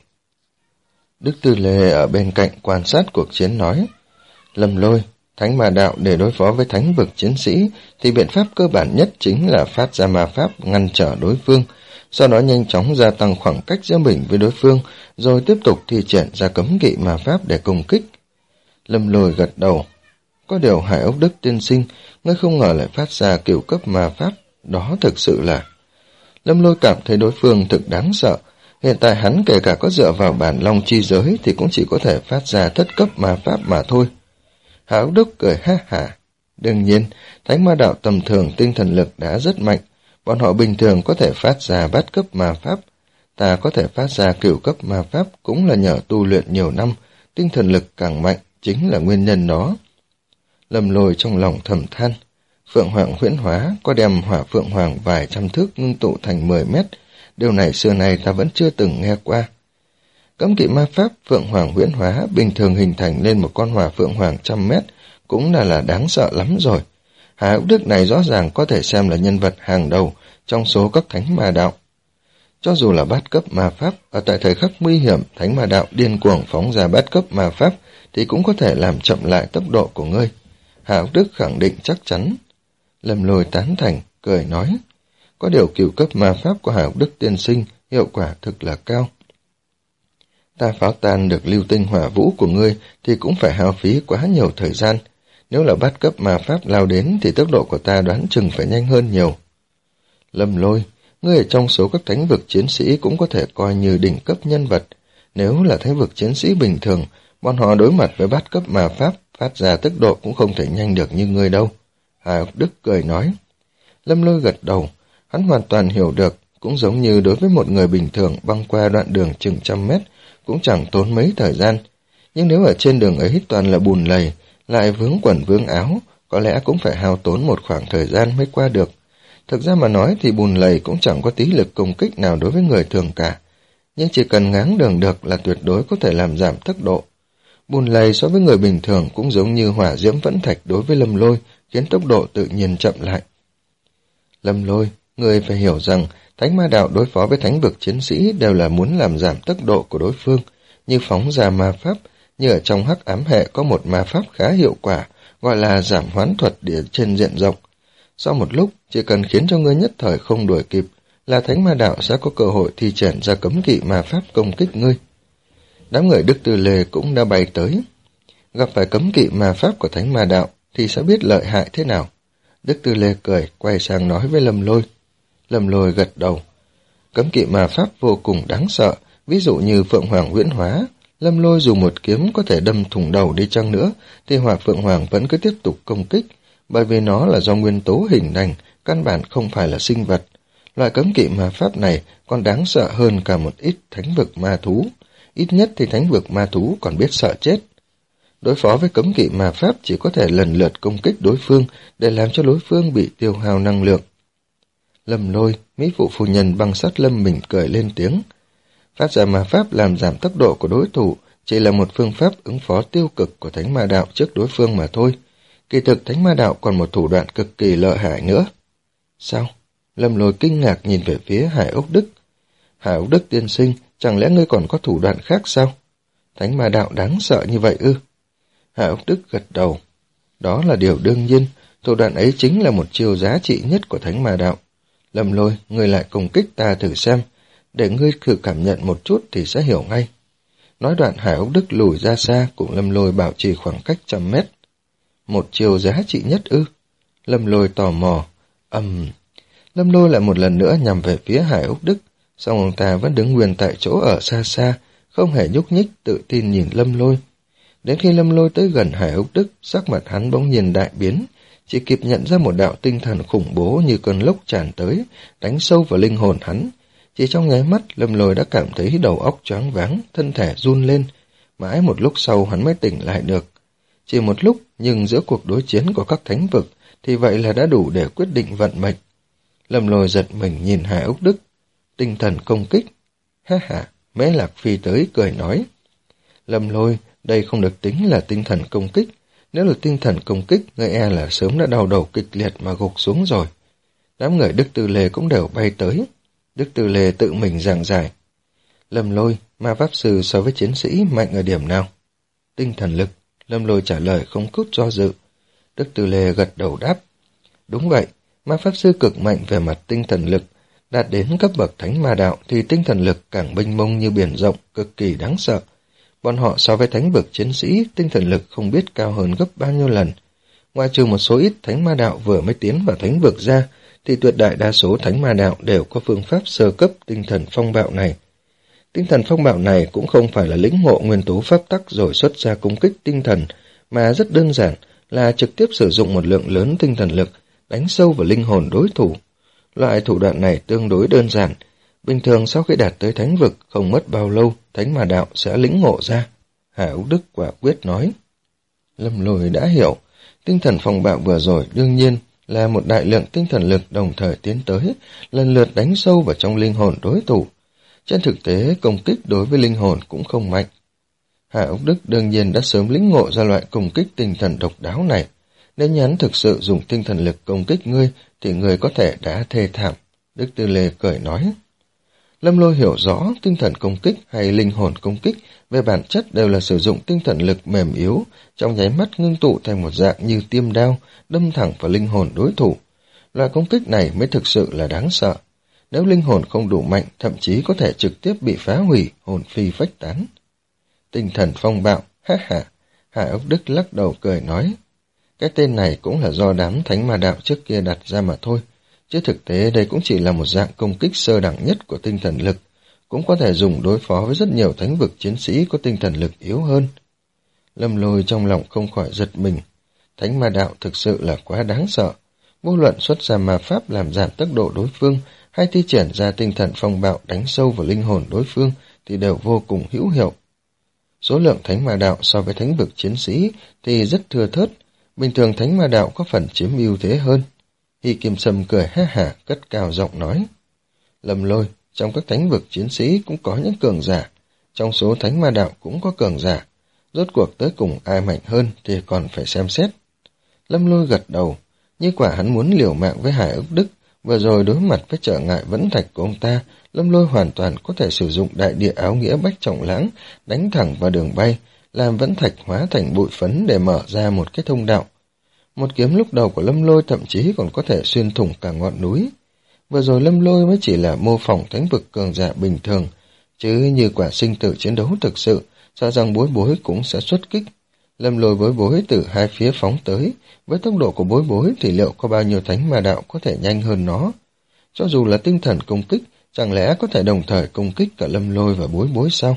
Đức Tư Lê ở bên cạnh quan sát cuộc chiến nói, Lâm Lôi, thánh ma đạo để đối phó với thánh vực chiến sĩ thì biện pháp cơ bản nhất chính là phát ra ma pháp ngăn trở đối phương, sau đó nhanh chóng gia tăng khoảng cách giữa mình với đối phương, rồi tiếp tục thi triển ra cấm kỵ ma pháp để công kích. Lâm Lôi gật đầu. Có điều Hải Ốc Đức tiên sinh, ngươi không ngờ lại phát ra cửu cấp ma pháp, đó thực sự là... Lâm Lôi cảm thấy đối phương thực đáng sợ. Hiện tại hắn kể cả có dựa vào bản long chi giới thì cũng chỉ có thể phát ra thất cấp ma pháp mà thôi. Hải Ốc Đức cười ha hả. Đương nhiên, thánh ma đạo tầm thường tinh thần lực đã rất mạnh. Bọn họ bình thường có thể phát ra bát cấp ma pháp. Ta có thể phát ra cửu cấp ma pháp cũng là nhờ tu luyện nhiều năm, tinh thần lực càng mạnh chính là nguyên nhân đó. Lâm Lôi trong lòng thầm than. Phượng Hoàng huyễn hóa có đem hỏa Phượng Hoàng vài trăm thước ngưng tụ thành mười mét. Điều này xưa nay ta vẫn chưa từng nghe qua. Cấm kỵ ma pháp Phượng Hoàng huyễn hóa bình thường hình thành lên một con hỏa Phượng Hoàng trăm mét, cũng là là đáng sợ lắm rồi. Hải Ốc Đức này rõ ràng có thể xem là nhân vật hàng đầu trong số các thánh ma đạo. Cho dù là bát cấp ma pháp, ở tại thời khắc nguy hiểm, thánh ma đạo điên cuồng phóng ra bát cấp ma pháp thì cũng có thể làm chậm lại tốc độ của ngươi. Hải Ốc Đức khẳng định chắc chắn. Lâm Lôi tán thành, cười nói, có điều cửu cấp ma pháp của Hải Ốc Đức tiên sinh hiệu quả thực là cao. Ta phá tan được lưu tinh hỏa vũ của ngươi thì cũng phải hao phí quá nhiều thời gian. Nếu là bát cấp ma pháp lao đến thì tốc độ của ta đoán chừng phải nhanh hơn nhiều. Lâm Lôi, ngươi ở trong số các thánh vực chiến sĩ cũng có thể coi như đỉnh cấp nhân vật. Nếu là thánh vực chiến sĩ bình thường, bọn họ đối mặt với bát cấp ma pháp phát ra tốc độ cũng không thể nhanh được như ngươi đâu. Hải Ốc Đức cười nói. Lâm Lôi gật đầu, Hắn hoàn toàn hiểu được, cũng giống như đối với một người bình thường băng qua đoạn đường chừng trăm mét, cũng chẳng tốn mấy thời gian. Nhưng nếu ở trên đường ấy toàn là bùn lầy, lại vướng quần vướng áo, có lẽ cũng phải hao tốn một khoảng thời gian mới qua được. Thực ra mà nói thì bùn lầy cũng chẳng có tí lực công kích nào đối với người thường cả, nhưng chỉ cần ngáng đường được là tuyệt đối có thể làm giảm tốc độ. Bùn lầy so với người bình thường cũng giống như hỏa diễm vẫn thạch đối với Lâm Lôi, khiến tốc độ tự nhiên chậm lại. Lâm Lôi, người phải hiểu rằng thánh ma đạo đối phó với thánh vực chiến sĩ đều là muốn làm giảm tốc độ của đối phương, như phóng ra ma pháp, như ở trong hắc ám hệ có một ma pháp khá hiệu quả, gọi là giảm hoán thuật địa trên diện rộng. Sau một lúc, chỉ cần khiến cho ngươi nhất thời không đuổi kịp, là thánh ma đạo sẽ có cơ hội thi triển ra cấm kỵ ma pháp công kích ngươi. Đám người Đức Tư Lê cũng đã bay tới. Gặp phải cấm kỵ ma pháp của thánh ma đạo thì sẽ biết lợi hại thế nào. Đức Tư Lê cười, quay sang nói với Lâm Lôi. Lâm Lôi gật đầu. Cấm kỵ ma pháp vô cùng đáng sợ, ví dụ như Phượng Hoàng huyễn hóa. Lâm Lôi dùng một kiếm có thể đâm thủng đầu đi chăng nữa, thì Hỏa Phượng Hoàng vẫn cứ tiếp tục công kích, bởi vì nó là do nguyên tố hình thành, căn bản không phải là sinh vật. Loại cấm kỵ ma pháp này còn đáng sợ hơn cả một ít thánh vực ma thú. Ít nhất thì thánh vực ma thú còn biết sợ chết. Đối phó với cấm kỵ ma pháp chỉ có thể lần lượt công kích đối phương để làm cho đối phương bị tiêu hao năng lượng. Lâm Lôi, Mỹ phụ phu nhân băng sát Lâm mình cười lên tiếng. Phát ra ma pháp làm giảm tốc độ của đối thủ chỉ là một phương pháp ứng phó tiêu cực của thánh ma đạo trước đối phương mà thôi. Kỳ thực thánh ma đạo còn một thủ đoạn cực kỳ lợi hại nữa. Sao? Lâm Lôi kinh ngạc nhìn về phía Hải Ốc Đức. Hải Ốc Đức tiên sinh, chẳng lẽ ngươi còn có thủ đoạn khác sao? Thánh ma đạo đáng sợ như vậy ư? Hải Ốc Đức gật đầu. Đó là điều đương nhiên, thủ đoạn ấy chính là một chiêu giá trị nhất của thánh ma đạo. Lâm Lôi, ngươi lại công kích ta thử xem, để ngươi thử cảm nhận một chút thì sẽ hiểu ngay. Nói đoạn Hải Ốc Đức lùi ra xa, cùng Lâm Lôi bảo trì khoảng cách trăm mét. Một chiêu giá trị nhất ư? Lâm Lôi tò mò. Ầm. Um. Lâm Lôi lại một lần nữa nhằm về phía Hải Ốc Đức, song ông ta vẫn đứng nguyên tại chỗ ở xa xa, không hề nhúc nhích, tự tin nhìn Lâm Lôi. Đến khi Lâm Lôi tới gần Hải Ốc Đức, sắc mặt hắn bỗng nhiên đại biến, chỉ kịp nhận ra một đạo tinh thần khủng bố như cơn lốc tràn tới, đánh sâu vào linh hồn hắn. Chỉ trong nháy mắt, Lâm Lôi đã cảm thấy đầu óc choáng váng, thân thể run lên. Mãi một lúc sau hắn mới tỉnh lại được. Chỉ một lúc, nhưng giữa cuộc đối chiến của các thánh vực, thì vậy là đã đủ để quyết định vận mệnh. Lâm Lôi giật mình nhìn Hải Ốc Đức. Tinh thần công kích. Ha ha, Mễ Lạc Phi tới cười nói. Lâm Lôi, đây không được tính là tinh thần công kích. Nếu là tinh thần công kích, ngươi e là sớm đã đau đầu kịch liệt mà gục xuống rồi. Đám người Đức Tư Lê cũng đều bay tới. Đức Tư Lê tự mình giảng giải. Lâm Lôi, ma pháp sư so với chiến sĩ mạnh ở điểm nào? Tinh thần lực. Lâm Lôi trả lời không chút do dự. Đức Tư Lê gật đầu đáp. Đúng vậy, ma pháp sư cực mạnh về mặt tinh thần lực. Đạt đến cấp bậc thánh ma đạo thì tinh thần lực càng mênh mông như biển rộng, cực kỳ đáng sợ. Bọn họ so với thánh vực chiến sĩ, tinh thần lực không biết cao hơn gấp bao nhiêu lần. Ngoài trừ một số ít thánh ma đạo vừa mới tiến vào thánh vực ra, thì tuyệt đại đa số thánh ma đạo đều có phương pháp sơ cấp tinh thần phong bạo này. Tinh thần phong bạo này cũng không phải là lĩnh ngộ nguyên tố pháp tắc rồi xuất ra công kích tinh thần, mà rất đơn giản là trực tiếp sử dụng một lượng lớn tinh thần lực đánh sâu vào linh hồn đối thủ. Loại thủ đoạn này tương đối đơn giản. Bình thường sau khi đạt tới thánh vực, không mất bao lâu, thánh ma đạo sẽ lĩnh ngộ ra. Hà Úc Đức quả quyết nói. Lâm Lôi đã hiểu, tinh thần phong bạo vừa rồi đương nhiên là một đại lượng tinh thần lực đồng thời tiến tới, lần lượt đánh sâu vào trong linh hồn đối thủ. Trên thực tế, công kích đối với linh hồn cũng không mạnh. Hà Úc Đức đương nhiên đã sớm lĩnh ngộ ra loại công kích tinh thần độc đáo này. Nếu nhắn thực sự dùng tinh thần lực công kích ngươi, thì ngươi có thể đã thê thảm. Đức Tư Lê cười nói. Lâm Lôi hiểu rõ tinh thần công kích hay linh hồn công kích về bản chất đều là sử dụng tinh thần lực mềm yếu, trong nháy mắt ngưng tụ thành một dạng như tiêm đao, đâm thẳng vào linh hồn đối thủ. Loại công kích này mới thực sự là đáng sợ. Nếu linh hồn không đủ mạnh, thậm chí có thể trực tiếp bị phá hủy, hồn phi phách tán. Tinh thần phong bạo, ha ha. Hà Ốc Đức lắc đầu cười nói. Cái tên này cũng là do đám thánh ma đạo trước kia đặt ra mà thôi. Chứ thực tế đây cũng chỉ là một dạng công kích sơ đẳng nhất của tinh thần lực, cũng có thể dùng đối phó với rất nhiều thánh vực chiến sĩ có tinh thần lực yếu hơn. Lâm Lôi trong lòng không khỏi giật mình. Thánh ma đạo thực sự là quá đáng sợ. vô luận xuất ra ma pháp làm giảm tốc độ đối phương hay thi triển ra tinh thần phong bạo đánh sâu vào linh hồn đối phương thì đều vô cùng hữu hiệu. Số lượng thánh ma đạo so với thánh vực chiến sĩ thì rất thưa thớt, bình thường thánh ma đạo có phần chiếm ưu thế hơn. Hy Kim Sâm cười ha hả cất cao giọng nói. Lâm Lôi, trong các thánh vực chiến sĩ cũng có những cường giả, trong số thánh ma đạo cũng có cường giả, rốt cuộc tới cùng ai mạnh hơn thì còn phải xem xét. Lâm Lôi gật đầu, như quả hắn muốn liều mạng với Hải Ức Đức, vừa rồi đối mặt với trở ngại vẫn thạch của ông ta, Lâm Lôi hoàn toàn có thể sử dụng đại địa áo nghĩa bách trọng lãng, đánh thẳng vào đường bay, làm vẫn thạch hóa thành bụi phấn để mở ra một cái thông đạo. Một kiếm lúc đầu của Lâm Lôi thậm chí còn có thể xuyên thủng cả ngọn núi. Vừa rồi Lâm Lôi mới chỉ là mô phỏng thánh vực cường giả bình thường, chứ như quả sinh tử chiến đấu thực sự, sợ rằng Bối Bối cũng sẽ xuất kích. Lâm Lôi Bối Bối từ hai phía phóng tới, với tốc độ của Bối Bối thì liệu có bao nhiêu thánh ma đạo có thể nhanh hơn nó? Cho dù là tinh thần công kích, chẳng lẽ có thể đồng thời công kích cả Lâm Lôi và Bối Bối sao?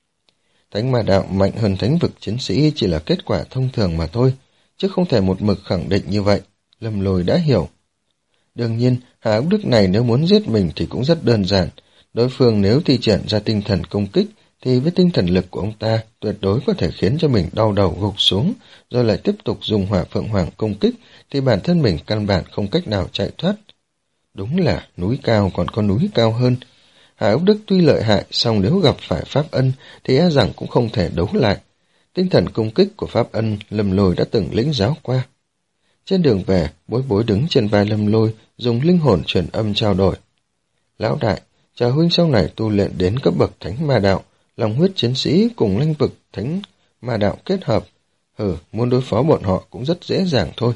Thánh ma đạo mạnh hơn thánh vực chiến sĩ chỉ là kết quả thông thường mà thôi, chứ không thể một mực khẳng định như vậy. Lâm Lôi đã hiểu. Đương nhiên, Hà Ốc Đức này nếu muốn giết mình thì cũng rất đơn giản. Đối phương nếu thi triển ra tinh thần công kích, thì với tinh thần lực của ông ta tuyệt đối có thể khiến cho mình đau đầu gục xuống, rồi lại tiếp tục dùng hỏa phượng hoàng công kích, thì bản thân mình căn bản không cách nào chạy thoát. Đúng là núi cao còn có núi cao hơn. Hà Ốc Đức tuy lợi hại, song nếu gặp phải Pháp Ân thì e rằng cũng không thể đấu lại. Tinh thần công kích của Pháp Ân, Lâm Lôi đã từng lĩnh giáo qua. Trên đường về, Bối Bối đứng trên vai Lâm Lôi, dùng linh hồn truyền âm trao đổi. Lão đại, chờ huynh sau này tu luyện đến cấp bậc thánh ma đạo, lòng huyết chiến sĩ cùng linh vực thánh ma đạo kết hợp. Hừ, muốn đối phó bọn họ cũng rất dễ dàng thôi.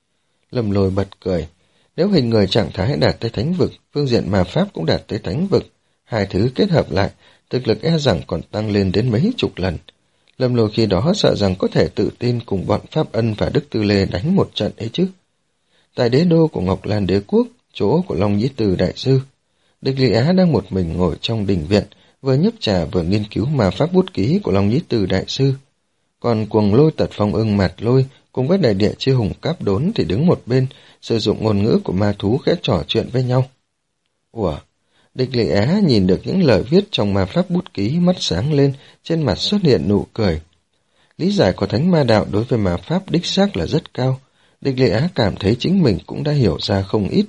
Lâm Lôi bật cười. Nếu hình người trạng thái đạt tới thánh vực, phương diện ma pháp cũng đạt tới thánh vực, hai thứ kết hợp lại, thực lực e rằng còn tăng lên đến mấy chục lần. Lâm Lôi khi đó sợ rằng có thể tự tin cùng bọn Pháp Ân và Đức Tư Lê đánh một trận ấy chứ. Tại đế đô của Ngọc Lan Đế Quốc, chỗ của Long Nhĩ Từ Đại Sư, Địch Lị Á đang một mình ngồi trong đình viện, vừa nhấp trà vừa nghiên cứu ma pháp bút ký của Long Nhĩ Từ Đại Sư. Còn Cuồng Lôi Tật Phong Ưng Mạt Lôi cùng với đại địa chi hùng Cáp Đốn thì đứng một bên, sử dụng ngôn ngữ của ma thú khẽ trò chuyện với nhau. Ủa, Địch Lị Á nhìn được những lời viết trong ma pháp bút ký, mắt sáng lên, trên mặt xuất hiện nụ cười. Lý giải của thánh ma đạo đối với ma pháp đích xác là rất cao. Địch Lị Á cảm thấy chính mình cũng đã hiểu ra không ít.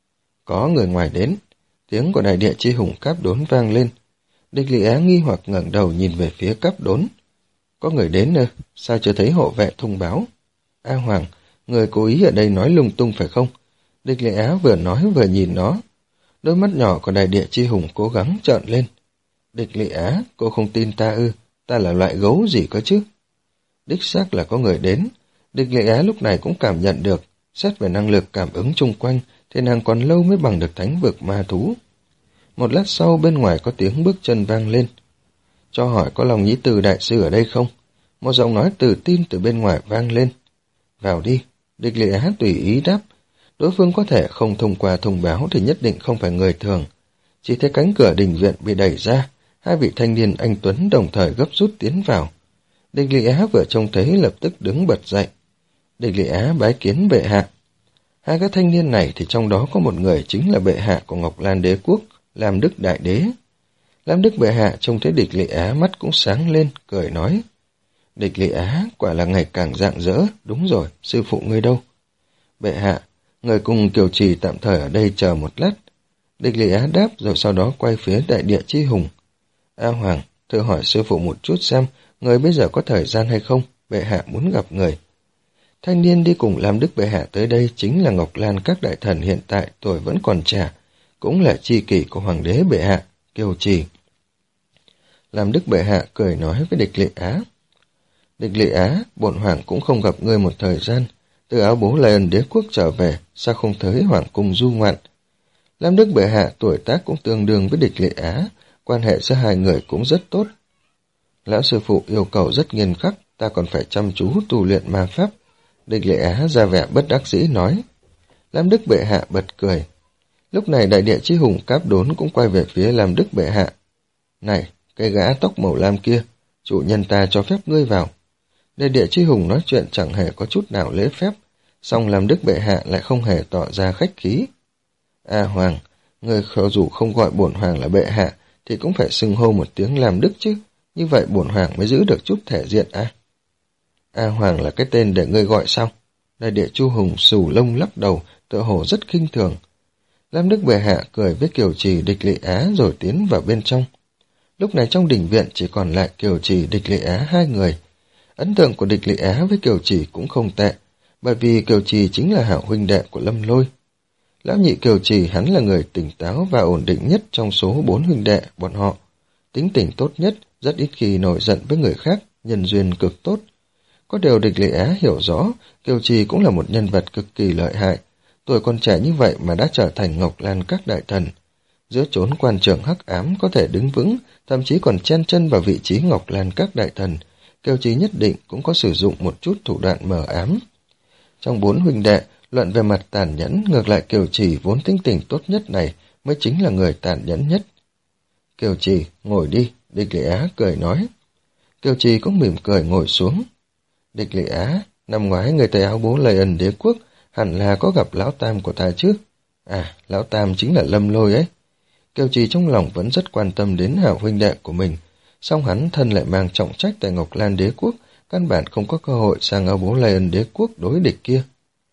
Có người ngoài đến, tiếng của đại địa chi hùng Cáp Đốn vang lên. Địch Lị Á nghi hoặc ngẩng đầu nhìn về phía Cáp Đốn. Có người đến nữa, sao chưa thấy hộ vệ thông báo? A Hoàng, người cố ý ở đây nói lung tung phải không? Địch Lị Á vừa nói vừa nhìn nó. Đôi mắt nhỏ của đại địa chi hùng cố gắng trợn lên. Địch Lị Á, cô không tin ta ư? Ta là loại gấu gì có chứ? Đích xác là có người đến. Địch Lị Á lúc này cũng cảm nhận được, xét về năng lực cảm ứng chung quanh, thì nàng còn lâu mới bằng được thánh vực ma thú. Một lát sau bên ngoài có tiếng bước chân vang lên. Cho hỏi có Long Nhĩ Từ Đại Sư ở đây không? Một giọng nói tự tin từ bên ngoài vang lên. Vào đi. Địch Lị Á tùy ý đáp. Đối phương có thể không thông qua thông báo thì nhất định không phải người thường. Chỉ thấy cánh cửa đình viện bị đẩy ra, hai vị thanh niên anh tuấn đồng thời gấp rút tiến vào. Địch Lị Á vừa trông thấy lập tức đứng bật dậy. Địch Lị Á bái kiến bệ hạ. Hai các thanh niên này thì trong đó có một người chính là bệ hạ của Ngọc Lan Đế Quốc, Lam Đức Đại Đế. Lam Đức bệ hạ trông thấy Địch Lị Á mắt cũng sáng lên, cười nói. Địch Lị Á quả là ngày càng rạng rỡ, đúng rồi, sư phụ ngươi đâu? Bệ hạ, người cùng Kiều Trì tạm thời ở đây chờ một lát. Địch Lị Á đáp rồi sau đó quay phía đại địa chi hùng. A Hoàng, thử hỏi sư phụ một chút xem, người bây giờ có thời gian hay không? Bệ hạ muốn gặp người. Thanh niên đi cùng Lam Đức bệ hạ tới đây chính là Ngọc Lan các đại thần hiện tại tuổi vẫn còn trẻ, cũng là tri kỷ của Hoàng đế bệ hạ, Kiều Trì. Lam Đức bệ hạ cười nói với Địch Lị Á. Địch Lị Á, bổn hoàng cũng không gặp ngươi một thời gian, từ áo bố Lai Ân Đế Quốc trở về, sao không tới hoàng cung du ngoạn? Lam Đức bệ hạ tuổi tác cũng tương đương với Địch Lị Á, quan hệ giữa hai người cũng rất tốt. Lão sư phụ yêu cầu rất nghiêm khắc, ta còn phải chăm chú tu luyện ma pháp. Địch Lị Á ra vẻ bất đắc dĩ nói. Lam Đức bệ hạ bật cười. Lúc này đại địa chi hùng Cáp Đốn cũng quay về phía Lam Đức bệ hạ. Này, cái gã tóc màu lam kia, chủ nhân ta cho phép ngươi vào. Đại địa chi hùng nói chuyện chẳng hề có chút nào lễ phép, Song Lam Đức bệ hạ lại không hề tỏ ra khách khí. A Hoàng, người cho dù không gọi bổn Hoàng là bệ hạ, thì cũng phải xưng hô một tiếng Lam Đức chứ, như vậy bổn Hoàng mới giữ được chút thể diện à. A Hoàng là cái tên để ngươi gọi sao? Đại địa Chu Hùng xù lông lắc đầu, tựa hồ rất khinh thường. Lam Đức bệ hạ cười với Kiều Trì, Địch Lệ Á rồi tiến vào bên trong. Lúc này trong đình viện chỉ còn lại Kiều Trì, Địch Lệ Á hai người. Ấn tượng của Địch Lệ Á với Kiều Trì cũng không tệ, bởi vì Kiều Trì chính là hảo huynh đệ của Lâm Lôi. Lão nhị Kiều Trì hắn là người tỉnh táo và ổn định nhất trong số bốn huynh đệ bọn họ. Tính tình tốt nhất, rất ít khi nổi giận với người khác, nhân duyên cực tốt. Có điều Địch Lệ Á hiểu rõ, Kiều Trì cũng là một nhân vật cực kỳ lợi hại. Tuổi còn trẻ như vậy mà đã trở thành Ngọc Lan Các đại thần. Giữa chốn quan trường hắc ám có thể đứng vững, thậm chí còn chen chân vào vị trí Ngọc Lan Các đại thần. Kiều Trì nhất định cũng có sử dụng một chút thủ đoạn mờ ám. Trong bốn huynh đệ, luận về mặt tàn nhẫn, ngược lại Kiều Trì vốn tính tình tốt nhất này mới chính là người tàn nhẫn nhất. Kiều Trì, ngồi đi, Địch Lệ Á cười nói. Kiều Trì cũng mỉm cười ngồi xuống. Địch Lệ Á, năm ngoái người Tây Áo Bố Lây Ân Đế Quốc hẳn là có gặp lão tam của ta chứ? À, lão tam chính là Lâm Lôi ấy. Kiều Trì trong lòng vẫn rất quan tâm đến hảo huynh đệ của mình, song hắn thân lại mang trọng trách tại Ngọc Lan Đế Quốc, căn bản không có cơ hội sang Áo Bố Lây Ân Đế Quốc đối địch kia.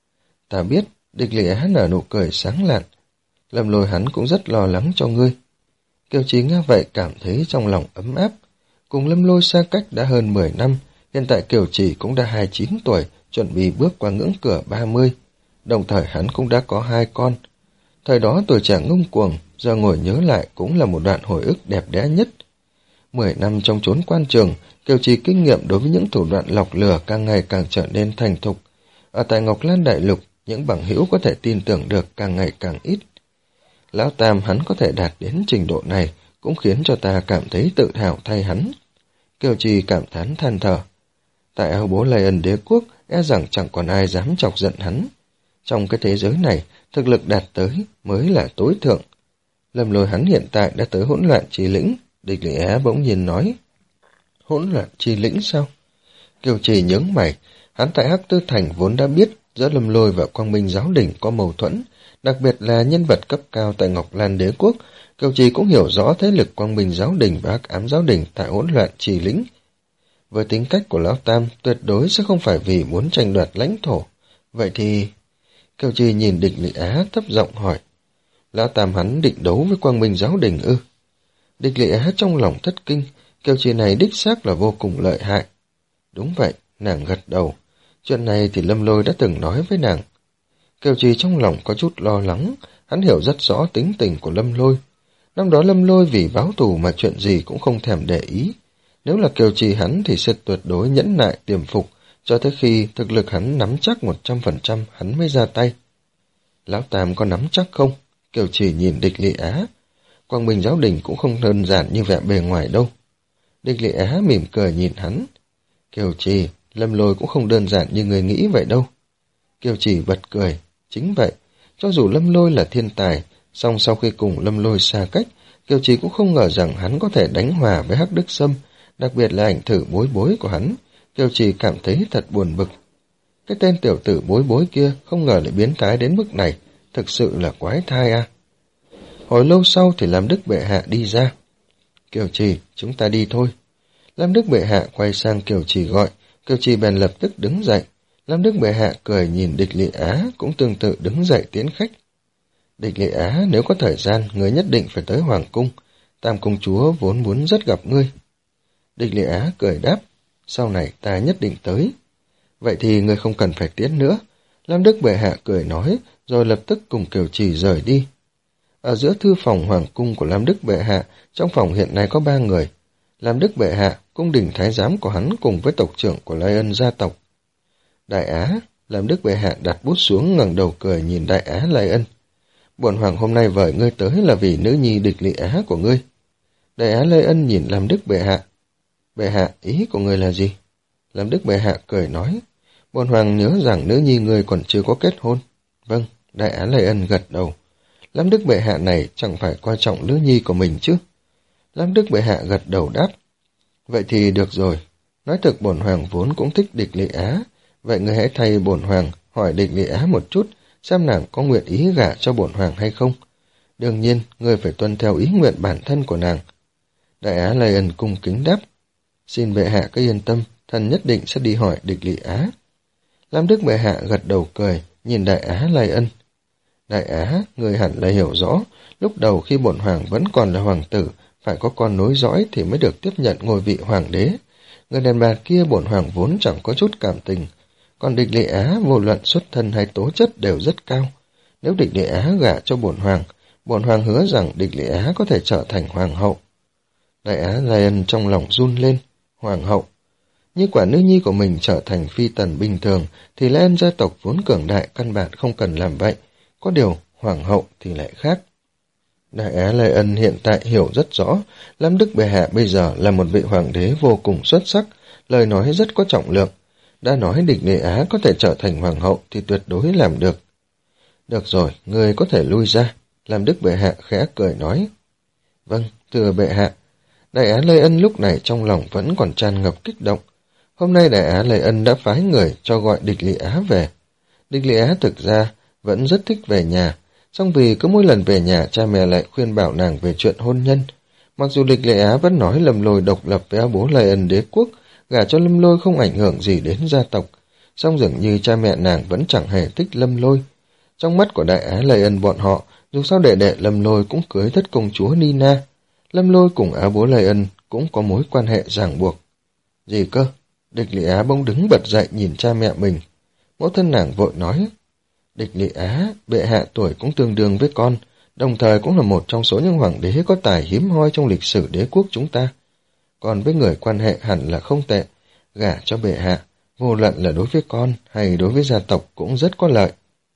Ta biết, Địch Lệ Á nở nụ cười sáng lạn. Lâm Lôi hắn cũng rất lo lắng cho ngươi. Kiều Trì nghe vậy cảm thấy trong lòng ấm áp. Cùng Lâm Lôi xa cách đã hơn mười năm, hiện tại Kiều Trì cũng đã hai mươi chín tuổi, chuẩn bị bước qua ngưỡng cửa ba mươi. Đồng thời hắn cũng đã có hai con. Thời đó tuổi trẻ ngông cuồng, giờ ngồi nhớ lại cũng là một đoạn hồi ức đẹp đẽ nhất. Mười năm trong chốn quan trường, Kiều Trì kinh nghiệm đối với những thủ đoạn lọc lừa càng ngày càng trở nên thành thục. Ở tại Ngọc Lan Đại Lục, những bằng hữu có thể tin tưởng được càng ngày càng ít. Lão Tam hắn có thể đạt đến trình độ này cũng khiến cho ta cảm thấy tự hào thay hắn. Kiều Trì cảm thán than thở. Tại Áo Bố Lây Ân Đế Quốc, e rằng chẳng còn ai dám chọc giận hắn. Trong cái thế giới này, thực lực đạt tới mới là tối thượng. Lâm Lôi hắn hiện tại đã tới hỗn loạn chi lĩnh, Địch Lệ Á bỗng nhiên nói. Hỗn loạn chi lĩnh sao? Kiều Trì nhướng mày, hắn tại Hắc Tư Thành vốn đã biết giữa Lâm Lôi và Quang Minh Giáo Đình có mâu thuẫn, đặc biệt là nhân vật cấp cao tại Ngọc Lan Đế Quốc. Kiều Trì cũng hiểu rõ thế lực Quang Minh Giáo Đình và Hắc Ám Giáo Đình tại hỗn loạn chi lĩnh. Với tính cách của Lão Tam, tuyệt đối sẽ không phải vì muốn tranh đoạt lãnh thổ. Vậy thì... Kiều Trì nhìn Địch Lệ Á thấp giọng hỏi. Lão Tam hắn định đấu với Quang Minh Giáo Đình ư? Địch Lệ Á trong lòng thất kinh, Kiều Trì này đích xác là vô cùng lợi hại. Đúng vậy, nàng gật đầu. Chuyện này thì Lâm Lôi đã từng nói với nàng. Kiều Trì trong lòng có chút lo lắng, hắn hiểu rất rõ tính tình của Lâm Lôi. Năm đó Lâm Lôi vì báo thù mà chuyện gì cũng không thèm để ý. Nếu là Kiều Trì hắn thì sẽ tuyệt đối nhẫn nại tiềm phục, cho tới khi thực lực hắn nắm chắc một trăm phần trăm hắn mới ra tay. Lão Tam có nắm chắc không? Kiều Trì nhìn Địch Lệ Á. Quang Minh Giáo Đình cũng không đơn giản như vẻ bề ngoài đâu. Địch Lệ Á mỉm cười nhìn hắn. Kiều Trì, Lâm Lôi cũng không đơn giản như người nghĩ vậy đâu. Kiều Trì bật cười. Chính vậy, cho dù Lâm Lôi là thiên tài, song sau khi cùng Lâm Lôi xa cách, Kiều Trì cũng không ngờ rằng hắn có thể đánh hòa với Hắc Đức Sâm, đặc biệt là ảnh thử bối bối của hắn. Kiều Trì cảm thấy thật buồn bực. Cái tên tiểu tử bối bối kia không ngờ lại biến thái đến mức này, thực sự là quái thai à. Hồi lâu sau thì Lam Đức bệ hạ đi ra. Kiều Trì, chúng ta đi thôi. Lam Đức bệ hạ quay sang Kiều Trì gọi, Kiều Trì bèn lập tức đứng dậy. Lam Đức bệ hạ cười nhìn Địch Lệ Á cũng tương tự đứng dậy tiến khách. Địch Lệ Á, nếu có thời gian, ngươi nhất định phải tới Hoàng Cung. Tam công chúa vốn muốn rất gặp ngươi. Địch Lệ Á cười đáp, sau này ta nhất định tới. Vậy thì ngươi không cần phải tiến nữa. Lam Đức bệ hạ cười nói, rồi lập tức cùng Kiều Trì rời đi. Ở giữa thư phòng Hoàng Cung của Lam Đức bệ hạ, trong phòng hiện nay có ba người. Lam Đức bệ hạ, cung đình thái giám của hắn cùng với tộc trưởng của Lai Ân gia tộc. Đại Á, Lam Đức bệ hạ đặt bút xuống ngẩng đầu cười nhìn Đại Á Lai Ân. Bổn hoàng hôm nay vời ngươi tới là vì nữ nhi Địch Lệ Á của ngươi. Đại Á Lai Ân nhìn Lam Đức bệ hạ. Bệ hạ, ý của ngươi là gì? Lam Đức bệ hạ cười nói, bổn hoàng nhớ rằng nữ nhi ngươi còn chưa có kết hôn. Vâng, Đại Á Lai Ân gật đầu. Lam Đức bệ hạ này chẳng phải coi trọng nữ nhi của mình chứ? Lam Đức bệ hạ gật đầu đáp. Vậy thì được rồi. Nói thực bổn hoàng vốn cũng thích Địch Lệ Á. Vậy ngươi hãy thay bổn hoàng hỏi Địch Lị Á một chút, xem nàng có nguyện ý gả cho bổn hoàng hay không. Đương nhiên, ngươi phải tuân theo ý nguyện bản thân của nàng. Đại Á Lây Ân cung kính đáp. Xin bệ hạ cứ yên tâm, thần nhất định sẽ đi hỏi Địch Lị Á. Lam Đức bệ hạ gật đầu cười, nhìn Đại Á Lây Ân. Đại Á, người hẳn là hiểu rõ, lúc đầu khi bổn hoàng vẫn còn là hoàng tử, phải có con nối dõi thì mới được tiếp nhận ngôi vị hoàng đế. Người đàn bà kia bổn hoàng vốn chẳng có chút cảm tình, còn Địch Lị Á vô luận xuất thân hay tố chất đều rất cao. Nếu Địch Lị Á gả cho bổn hoàng, bổn hoàng hứa rằng Địch Lị Á có thể trở thành hoàng hậu. Đại Á Lây Ân trong lòng run lên. Hoàng hậu. Như quả nữ nhi của mình trở thành phi tần bình thường thì lẽ gia tộc vốn cường đại căn bản không cần làm vậy. Có điều hoàng hậu thì lại khác. Đại Á Lây Ân hiện tại hiểu rất rõ, Lam Đức bệ hạ bây giờ là một vị hoàng đế vô cùng xuất sắc, lời nói rất có trọng lượng. Đã nói Địch Lị Á có thể trở thành hoàng hậu thì tuyệt đối làm được. Được rồi, người có thể lui ra. Lam Đức bệ hạ khẽ cười nói. Vâng, thưa bệ hạ. Đại Á Lây Ân lúc này trong lòng vẫn còn tràn ngập kích động. Hôm nay Đại Á Lây Ân đã phái người cho gọi Địch Lị Á về. Địch Lị Á thực ra vẫn rất thích về nhà, song vì cứ mỗi lần về nhà cha mẹ lại khuyên bảo nàng về chuyện hôn nhân. Mặc dù Địch Lị Á vẫn nói Lâm Lôi độc lập với bố Lây Ân đế quốc, gả cho Lâm Lôi không ảnh hưởng gì đến gia tộc, song dường như cha mẹ nàng vẫn chẳng hề thích Lâm Lôi. Trong mắt của Đại Á Lây Ân bọn họ, dù sao đệ đệ Lâm Lôi cũng cưới thất công chúa Nina. Lâm Lôi cùng Á bố Lây Ân cũng có mối quan hệ ràng buộc. Gì cơ? Địch Lị Á bỗng đứng bật dậy nhìn cha mẹ mình. Mẫu thân nàng vội nói. Địch Lị Á, bệ hạ tuổi cũng tương đương với con, đồng thời cũng là một trong số những hoàng đế có tài hiếm hoi trong lịch sử đế quốc chúng ta. Còn với người quan hệ hẳn là không tệ, gả cho bệ hạ, vô luận là đối với con hay đối với gia tộc cũng rất có lợi.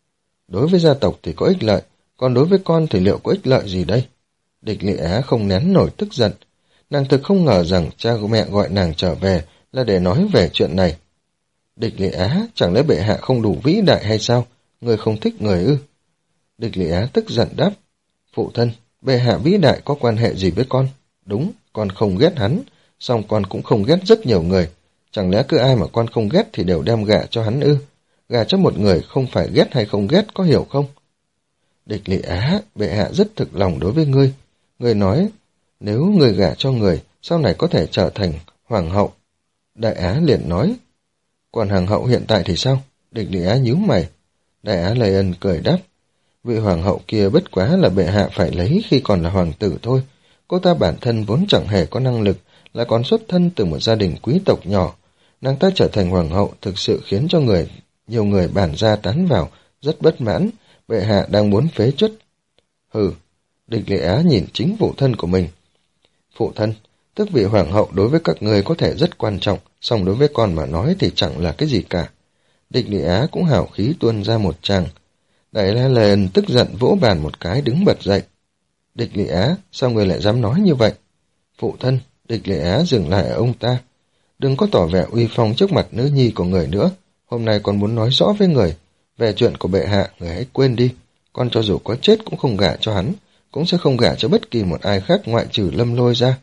Đối với gia tộc thì có ích lợi, còn đối với con thì liệu có ích lợi gì đây? Địch Lị Á không nén nổi tức giận. Nàng thực không ngờ rằng cha của mẹ gọi nàng trở về là để nói về chuyện này. Địch Lị Á, chẳng lẽ bệ hạ không đủ vĩ đại hay sao? Người không thích người ư? Địch Lị Á tức giận đáp. Phụ thân, bệ hạ vĩ đại có quan hệ gì với con? Đúng, con không ghét hắn, song con cũng không ghét rất nhiều người. Chẳng lẽ cứ ai mà con không ghét thì đều đem gả cho hắn ư? Gả cho một người không phải ghét hay không ghét, có hiểu không? Địch Lị Á, bệ hạ rất thực lòng đối với ngươi. Ngươi nói, nếu ngươi gả cho người, sau này có thể trở thành hoàng hậu. Đại Á liền nói, còn hoàng hậu hiện tại thì sao? Địch Lị Á nhíu mày. Đại Á Lây Ân cười đáp, vị hoàng hậu kia bất quá là bệ hạ phải lấy khi còn là hoàng tử thôi. Cô ta bản thân vốn chẳng hề có năng lực, lại còn xuất thân từ một gia đình quý tộc nhỏ. Nàng ta trở thành hoàng hậu thực sự khiến cho người nhiều người bản gia tán vào, rất bất mãn. Bệ hạ đang muốn phế truất. Hừ, Địch Lị Á nhìn chính phụ thân của mình. Phụ thân, tước vị hoàng hậu đối với các người có thể rất quan trọng, song đối với con mà nói thì chẳng là cái gì cả. Địch Lị Á cũng hào khí tuôn ra một tràng. Đại Á Lây Ân tức giận vỗ bàn một cái đứng bật dậy. Địch Lị Á, sao người lại dám nói như vậy? Phụ thân, Địch Lị Á dừng lại ở ông ta. Đừng có tỏ vẻ uy phong trước mặt nữ nhi của người nữa. Hôm nay con muốn nói rõ với người. Về chuyện của bệ hạ, người hãy quên đi. Con cho dù có chết cũng không gả cho hắn, cũng sẽ không gả cho bất kỳ một ai khác ngoại trừ Lâm Lôi ra.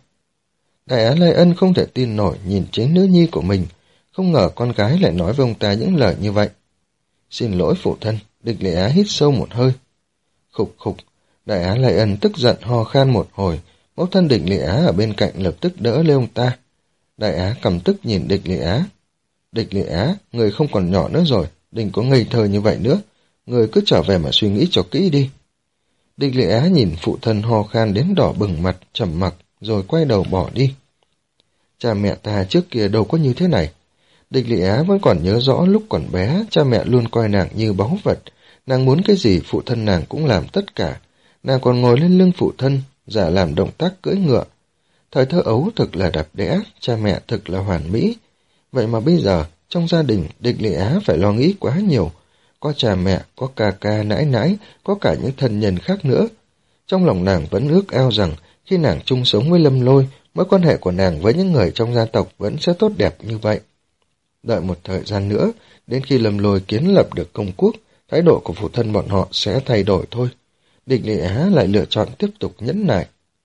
Đại Á Lây Ân không thể tin nổi nhìn chính nữ nhi của mình, không ngờ con gái lại nói với ông ta những lời như vậy. Xin lỗi phụ thân, Địch Lị Á hít sâu một hơi. Khục khục, Đại Á Lây Ân tức giận ho khan một hồi, mẫu thân Địch Lị Á ở bên cạnh lập tức đỡ lên ông ta. Đại Á căm tức nhìn Địch Lị Á. Địch Lị Á, người không còn nhỏ nữa rồi, đừng có ngây thơ như vậy nữa, người cứ trở về mà suy nghĩ cho kỹ đi. Địch Lị Á nhìn phụ thân ho khan đến đỏ bừng mặt, trầm mặc, rồi quay đầu bỏ đi. Cha mẹ ta trước kia đâu có như thế này. Địch Lị Á vẫn còn nhớ rõ lúc còn bé, cha mẹ luôn coi nàng như báu vật, nàng muốn cái gì phụ thân nàng cũng làm tất cả. Nàng còn ngồi lên lưng phụ thân, giả làm động tác cưỡi ngựa. Thời thơ ấu thực là đẹp đẽ, cha mẹ thực là hoàn mỹ. Vậy mà bây giờ, trong gia đình, Địch Lị Á phải lo nghĩ quá nhiều. Có cha mẹ, có ca ca, nãi nãi, có cả những thân nhân khác nữa. Trong lòng nàng vẫn ước ao rằng, khi nàng chung sống với Lâm Lôi, mối quan hệ của nàng với những người trong gia tộc vẫn sẽ tốt đẹp như vậy. Đợi một thời gian nữa, đến khi Lâm Lôi kiến lập được công quốc, thái độ của phụ thân bọn họ sẽ thay đổi thôi. Địch Lị Á lại lựa chọn tiếp tục nhẫn nại.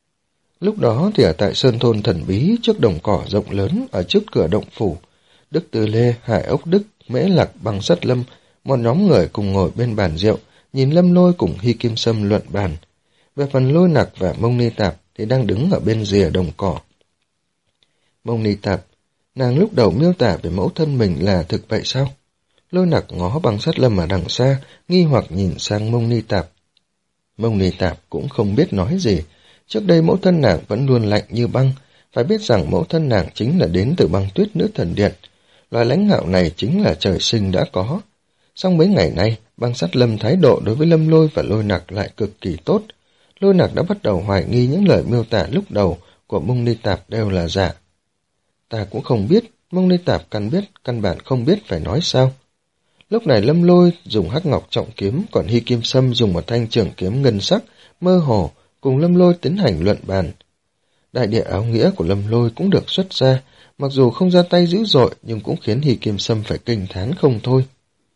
Lúc đó thì ở tại Sơn Thôn thần bí, trước đồng cỏ rộng lớn ở trước cửa động phủ, Đức Từ Lê, Hải Ốc Đức, Mễ Lạc, Bằng Sắt Lâm, một nhóm người cùng ngồi bên bàn rượu, nhìn Lâm Lôi cùng Hy Kim Sâm luận bàn. Về phần Lôi Nặc và Mông Ni Tạp thì đang đứng ở bên rìa đồng cỏ. Mông Ni Tạp, nàng lúc đầu miêu tả về mẫu thân mình là thực vậy sao? Lôi Nặc ngó Băng Sát Lâm ở đằng xa, nghi hoặc nhìn sang Mông Ni Tạp. Mông Ni Tạp cũng không biết nói gì. Trước đây mẫu thân nàng vẫn luôn lạnh như băng, phải biết rằng mẫu thân nàng chính là đến từ Băng Tuyết Nữ Thần Điện. Loài lãnh ngạo này chính là trời sinh đã có. Song mấy ngày nay, Băng Sát Lâm thái độ đối với Lâm Lôi và Lôi Nặc lại cực kỳ tốt. Lôi Nặc đã bắt đầu hoài nghi những lời miêu tả lúc đầu của Mông Ni Tạp đều là giả. Ta cũng không biết, Mông Ni Tạp căn biết, căn bản không biết phải nói sao. Lúc này Lâm Lôi dùng hắc ngọc trọng kiếm, còn Hy Kim Sâm dùng một thanh trường kiếm ngân sắc, mơ hồ, cùng Lâm Lôi tiến hành luận bàn. Đại địa áo nghĩa của Lâm Lôi cũng được xuất ra, mặc dù không ra tay dữ dội nhưng cũng khiến Hy Kim Sâm phải kinh thán không thôi.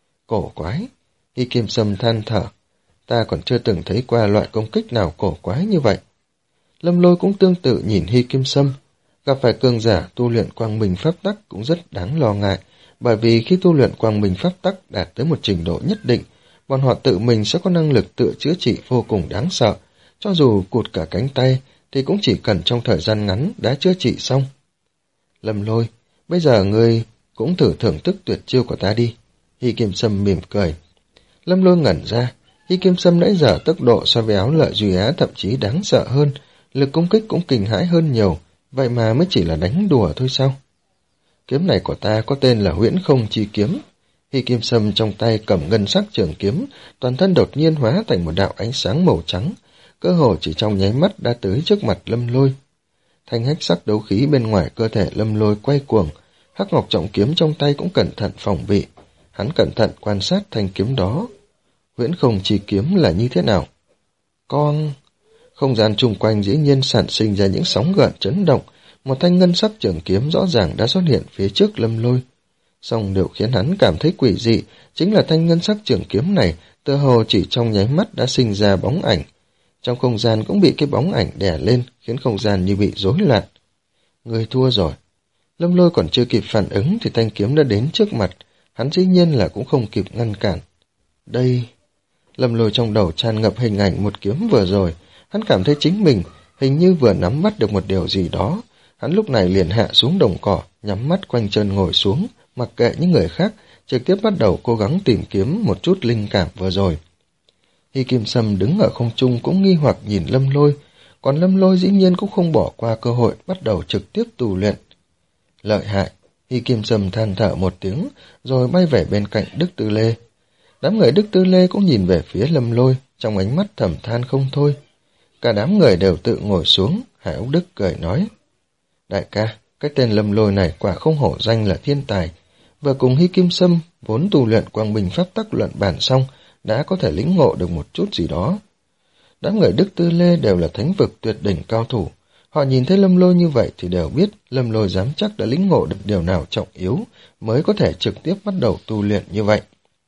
Cổ quái, Hy Kim Sâm than thở, ta còn chưa từng thấy qua loại công kích nào cổ quái như vậy. Lâm Lôi cũng tương tự nhìn Hy Kim Sâm, gặp phải cường giả tu luyện quang minh pháp tắc cũng rất đáng lo ngại, bởi vì khi tu luyện quang minh pháp tắc đạt tới một trình độ nhất định, bọn họ tự mình sẽ có năng lực tự chữa trị vô cùng đáng sợ, cho dù cụt cả cánh tay thì cũng chỉ cần trong thời gian ngắn đã chữa trị xong. Lâm Lôi, bây giờ ngươi cũng thử thưởng thức tuyệt chiêu của ta đi. Hy Kim Sâm mỉm cười. Lâm Lôi ngẩn ra, Hy Kim Sâm nãy giờ tốc độ so với Áo Lợi Duy Á thậm chí đáng sợ hơn, lực công kích cũng kinh hãi hơn nhiều, vậy mà mới chỉ là đánh đùa thôi sao? Kiếm này của ta có tên là Huyễn Không Chi Kiếm. Hy Kim Sâm trong tay cầm ngân sắc trường kiếm, toàn thân đột nhiên hóa thành một đạo ánh sáng màu trắng, cơ hồ chỉ trong nháy mắt đã tới trước mặt Lâm Lôi. Thanh hách sắc đấu khí bên ngoài cơ thể Lâm Lôi quay cuồng, hắc ngọc trọng kiếm trong tay cũng cẩn thận phòng bị. Hắn cẩn thận quan sát thanh kiếm đó. Huyễn Không Chi Kiếm là như thế nào? Con... Không gian chung quanh dĩ nhiên sản sinh ra những sóng gợn chấn động, một thanh ngân sắc trường kiếm rõ ràng đã xuất hiện phía trước Lâm Lôi. Song điều khiến hắn cảm thấy quỷ dị chính là thanh ngân sắc trường kiếm này tựa hồ chỉ trong nháy mắt đã sinh ra bóng ảnh. Trong không gian cũng bị cái bóng ảnh đè lên, khiến không gian như bị rối loạn. Người thua rồi. Lâm Lôi còn chưa kịp phản ứng thì thanh kiếm đã đến trước mặt, hắn dĩ nhiên là cũng không kịp ngăn cản. Đây... Lâm Lôi trong đầu tràn ngập hình ảnh một kiếm vừa rồi, hắn cảm thấy chính mình hình như vừa nắm bắt được một điều gì đó. Hắn lúc này liền hạ xuống đồng cỏ, nhắm mắt quanh chân ngồi xuống, mặc kệ những người khác, trực tiếp bắt đầu cố gắng tìm kiếm một chút linh cảm vừa rồi. Hy Kim Sâm đứng ở không trung cũng nghi hoặc nhìn Lâm Lôi, còn Lâm Lôi dĩ nhiên cũng không bỏ qua cơ hội bắt đầu trực tiếp tu luyện. Lợi hại, Hy Kim Sâm than thở một tiếng, rồi bay về bên cạnh Đức Tư Lê. Đám người Đức Tư Lê cũng nhìn về phía Lâm Lôi, trong ánh mắt thầm than không thôi. Cả đám người đều tự ngồi xuống, Hải Úc Đức cười nói. Đại ca, cái tên Lâm Lôi này quả không hổ danh là thiên tài. Vừa cùng Hy Kim Sâm vốn tu luyện quang bình pháp tắc luận bản xong, đã có thể lĩnh ngộ được một chút gì đó. Đám người Đức Tư Lê đều là thánh vực tuyệt đỉnh cao thủ. Họ nhìn thấy Lâm Lôi như vậy thì đều biết Lâm Lôi dám chắc đã lĩnh ngộ được điều nào trọng yếu mới có thể trực tiếp bắt đầu tu luyện như vậy.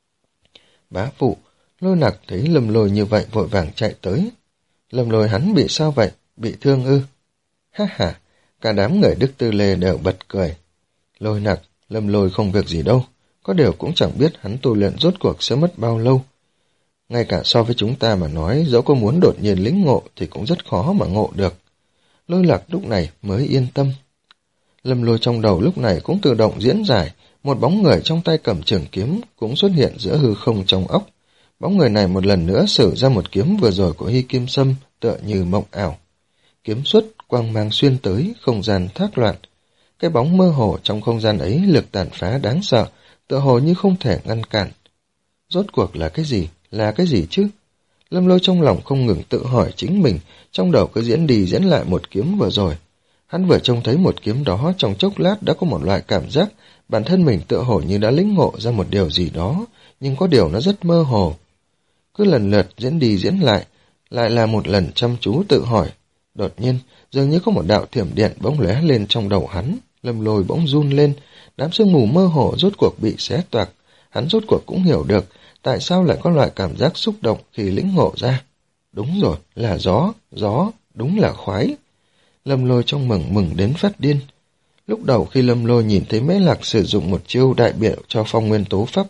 Bá phụ, Lôi Nặc thấy Lâm Lôi như vậy vội vàng chạy tới. Lâm Lôi hắn bị sao vậy? Bị thương ư? Ha ha, cả đám người Đức Tư Lê đều bật cười. Lôi Nặc, Lâm Lôi không việc gì đâu, có điều cũng chẳng biết hắn tu luyện rốt cuộc sẽ mất bao lâu. Ngay cả so với chúng ta mà nói, dẫu có muốn đột nhiên lĩnh ngộ thì cũng rất khó mà ngộ được. Lôi Lạc lúc này mới yên tâm. Lâm Lôi trong đầu lúc này cũng tự động diễn giải, một bóng người trong tay cầm trường kiếm cũng xuất hiện giữa hư không trong óc. Bóng người này một lần nữa sử ra một kiếm vừa rồi của Hy Kim Sâm tựa như mộng ảo. Kiếm xuất, quang mang xuyên tới, không gian thác loạn. Cái bóng mơ hồ trong không gian ấy lực tàn phá đáng sợ, tựa hồ như không thể ngăn cản. Rốt cuộc là cái gì? Là cái gì chứ? Lâm Lôi trong lòng không ngừng tự hỏi chính mình, trong đầu cứ diễn đi diễn lại một kiếm vừa rồi. Hắn vừa trông thấy một kiếm đó trong chốc lát đã có một loại cảm giác bản thân mình tựa hồ như đã lĩnh ngộ ra một điều gì đó, nhưng có điều nó rất mơ hồ. Cứ lần lượt diễn đi diễn lại, lại là một lần chăm chú tự hỏi. Đột nhiên, dường như có một đạo thiểm điện bỗng lóe lên trong đầu hắn. Lâm Lôi bỗng run lên, đám sương mù mơ hồ rốt cuộc bị xé toạc. Hắn rốt cuộc cũng hiểu được tại sao lại có loại cảm giác xúc động khi lĩnh ngộ ra. Đúng rồi, là gió, gió, đúng là khoái. Lâm Lôi trong mừng mừng đến phát điên. Lúc đầu khi Lâm Lôi nhìn thấy Mễ Lạc sử dụng một chiêu đại biểu cho phong nguyên tố pháp tắc,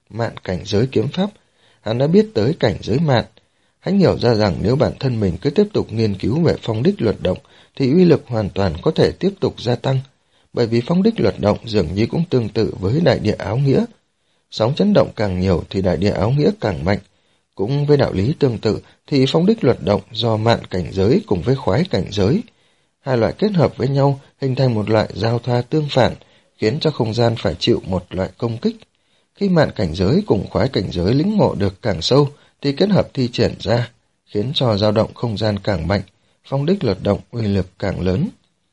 mạn cảnh giới kiếm pháp. Hắn đã biết tới cảnh giới mạn. Hắn hiểu ra rằng nếu bản thân mình cứ tiếp tục nghiên cứu về phong đích luật động thì uy lực hoàn toàn có thể tiếp tục gia tăng, bởi vì phong đích luật động dường như cũng tương tự với đại địa áo nghĩa. Sóng chấn động càng nhiều thì đại địa áo nghĩa càng mạnh. Cũng với đạo lý tương tự thì phong đích luật động do mạn cảnh giới cùng với khoái cảnh giới, hai loại kết hợp với nhau hình thành một loại giao thoa tương phản, khiến cho không gian phải chịu một loại công kích. Khi mạn cảnh giới cùng khoái cảnh giới lĩnh ngộ được càng sâu thì kết hợp thi triển ra, khiến cho dao động không gian càng mạnh, phong đích luật động uy lực càng lớn.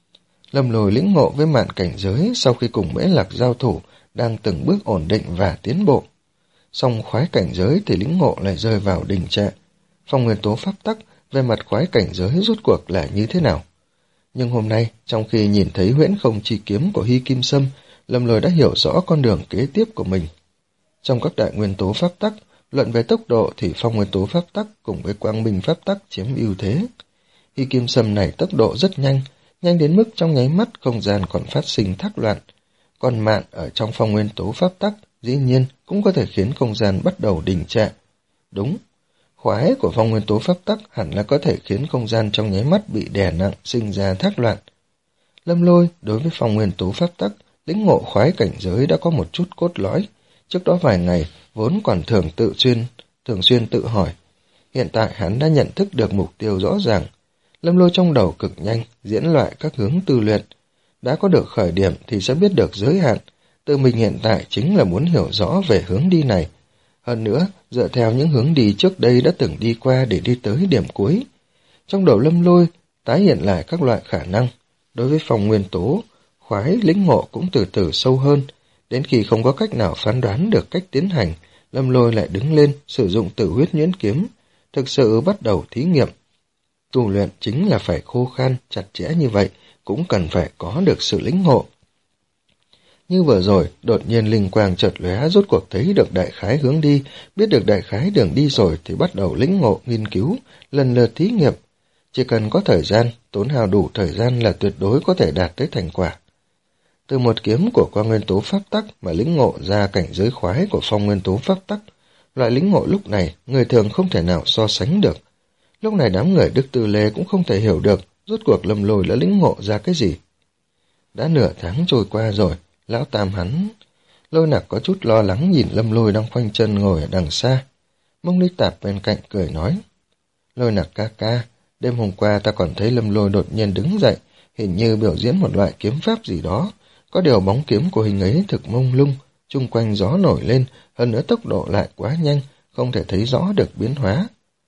Lâm Lôi lĩnh ngộ với mạn cảnh giới sau khi cùng Mễ Lạc giao thủ đang từng bước ổn định và tiến bộ. Song khoái cảnh giới thì lĩnh ngộ lại rơi vào đình trệ. Phong nguyên tố pháp tắc về mặt khoái cảnh giới rốt cuộc là như thế nào? Nhưng hôm nay, trong khi nhìn thấy huyễn không chi kiếm của Hy Kim Sâm, Lâm Lôi đã hiểu rõ con đường kế tiếp của mình. Trong các đại nguyên tố pháp tắc, luận về tốc độ thì phong nguyên tố pháp tắc cùng với quang minh pháp tắc chiếm ưu thế. Hy Kim Sâm này tốc độ rất nhanh, nhanh đến mức trong nháy mắt không gian còn phát sinh thác loạn. Còn mạn ở trong phong nguyên tố pháp tắc dĩ nhiên cũng có thể khiến không gian bắt đầu đình trệ. Đúng, khoái của phong nguyên tố pháp tắc hẳn là có thể khiến không gian trong nháy mắt bị đè nặng, sinh ra thác loạn. Lâm Lôi đối với phong nguyên tố pháp tắc, lĩnh ngộ khoái cảnh giới đã có một chút cốt lõi. Trước đó vài ngày vốn còn thường tự xuyên, thường xuyên tự hỏi. Hiện tại hắn đã nhận thức được mục tiêu rõ ràng. Lâm Lôi trong đầu cực nhanh diễn loại các hướng tu luyện. Đã có được khởi điểm thì sẽ biết được giới hạn. Tự mình hiện tại chính là muốn hiểu rõ về hướng đi này. Hơn nữa, dựa theo những hướng đi trước đây đã từng đi qua để đi tới điểm cuối. Trong đầu Lâm Lôi tái hiện lại các loại khả năng. Đối với phong nguyên tố, khoái lĩnh ngộ cũng từ từ sâu hơn. Đến khi không có cách nào phán đoán được cách tiến hành, Lâm Lôi lại đứng lên sử dụng tử huyết nhuyễn kiếm, thực sự bắt đầu thí nghiệm. Tu luyện chính là phải khô khan, chặt chẽ như vậy, cũng cần phải có được sự lĩnh ngộ. Như vừa rồi, đột nhiên linh quang chợt lóe, rốt cuộc thấy được đại khái hướng đi, biết được đại khái đường đi rồi thì bắt đầu lĩnh ngộ, nghiên cứu, lần lượt thí nghiệm. Chỉ cần có thời gian, tốn hao đủ thời gian là tuyệt đối có thể đạt tới thành quả. Từ một kiếm của quang nguyên tố pháp tắc mà lĩnh ngộ ra cảnh giới khoái của phong nguyên tố pháp tắc, loại lĩnh ngộ lúc này người thường không thể nào so sánh được. Lúc này đám người Đức Tư Lê cũng không thể hiểu được rốt cuộc Lâm Lôi đã lĩnh ngộ ra cái gì. Đã nửa tháng trôi qua rồi, lão tam hắn... Lôi Nặc có chút lo lắng nhìn Lâm Lôi đang khoanh chân ngồi ở đằng xa. Mông Ly Tạp bên cạnh cười nói: Lôi Nặc ca ca, đêm hôm qua ta còn thấy Lâm Lôi đột nhiên đứng dậy, hình như biểu diễn một loại kiếm pháp gì đó. Có điều bóng kiếm của hình ấy thực mông lung, chung quanh gió nổi lên, hơn nữa tốc độ lại quá nhanh, không thể thấy rõ được biến hóa.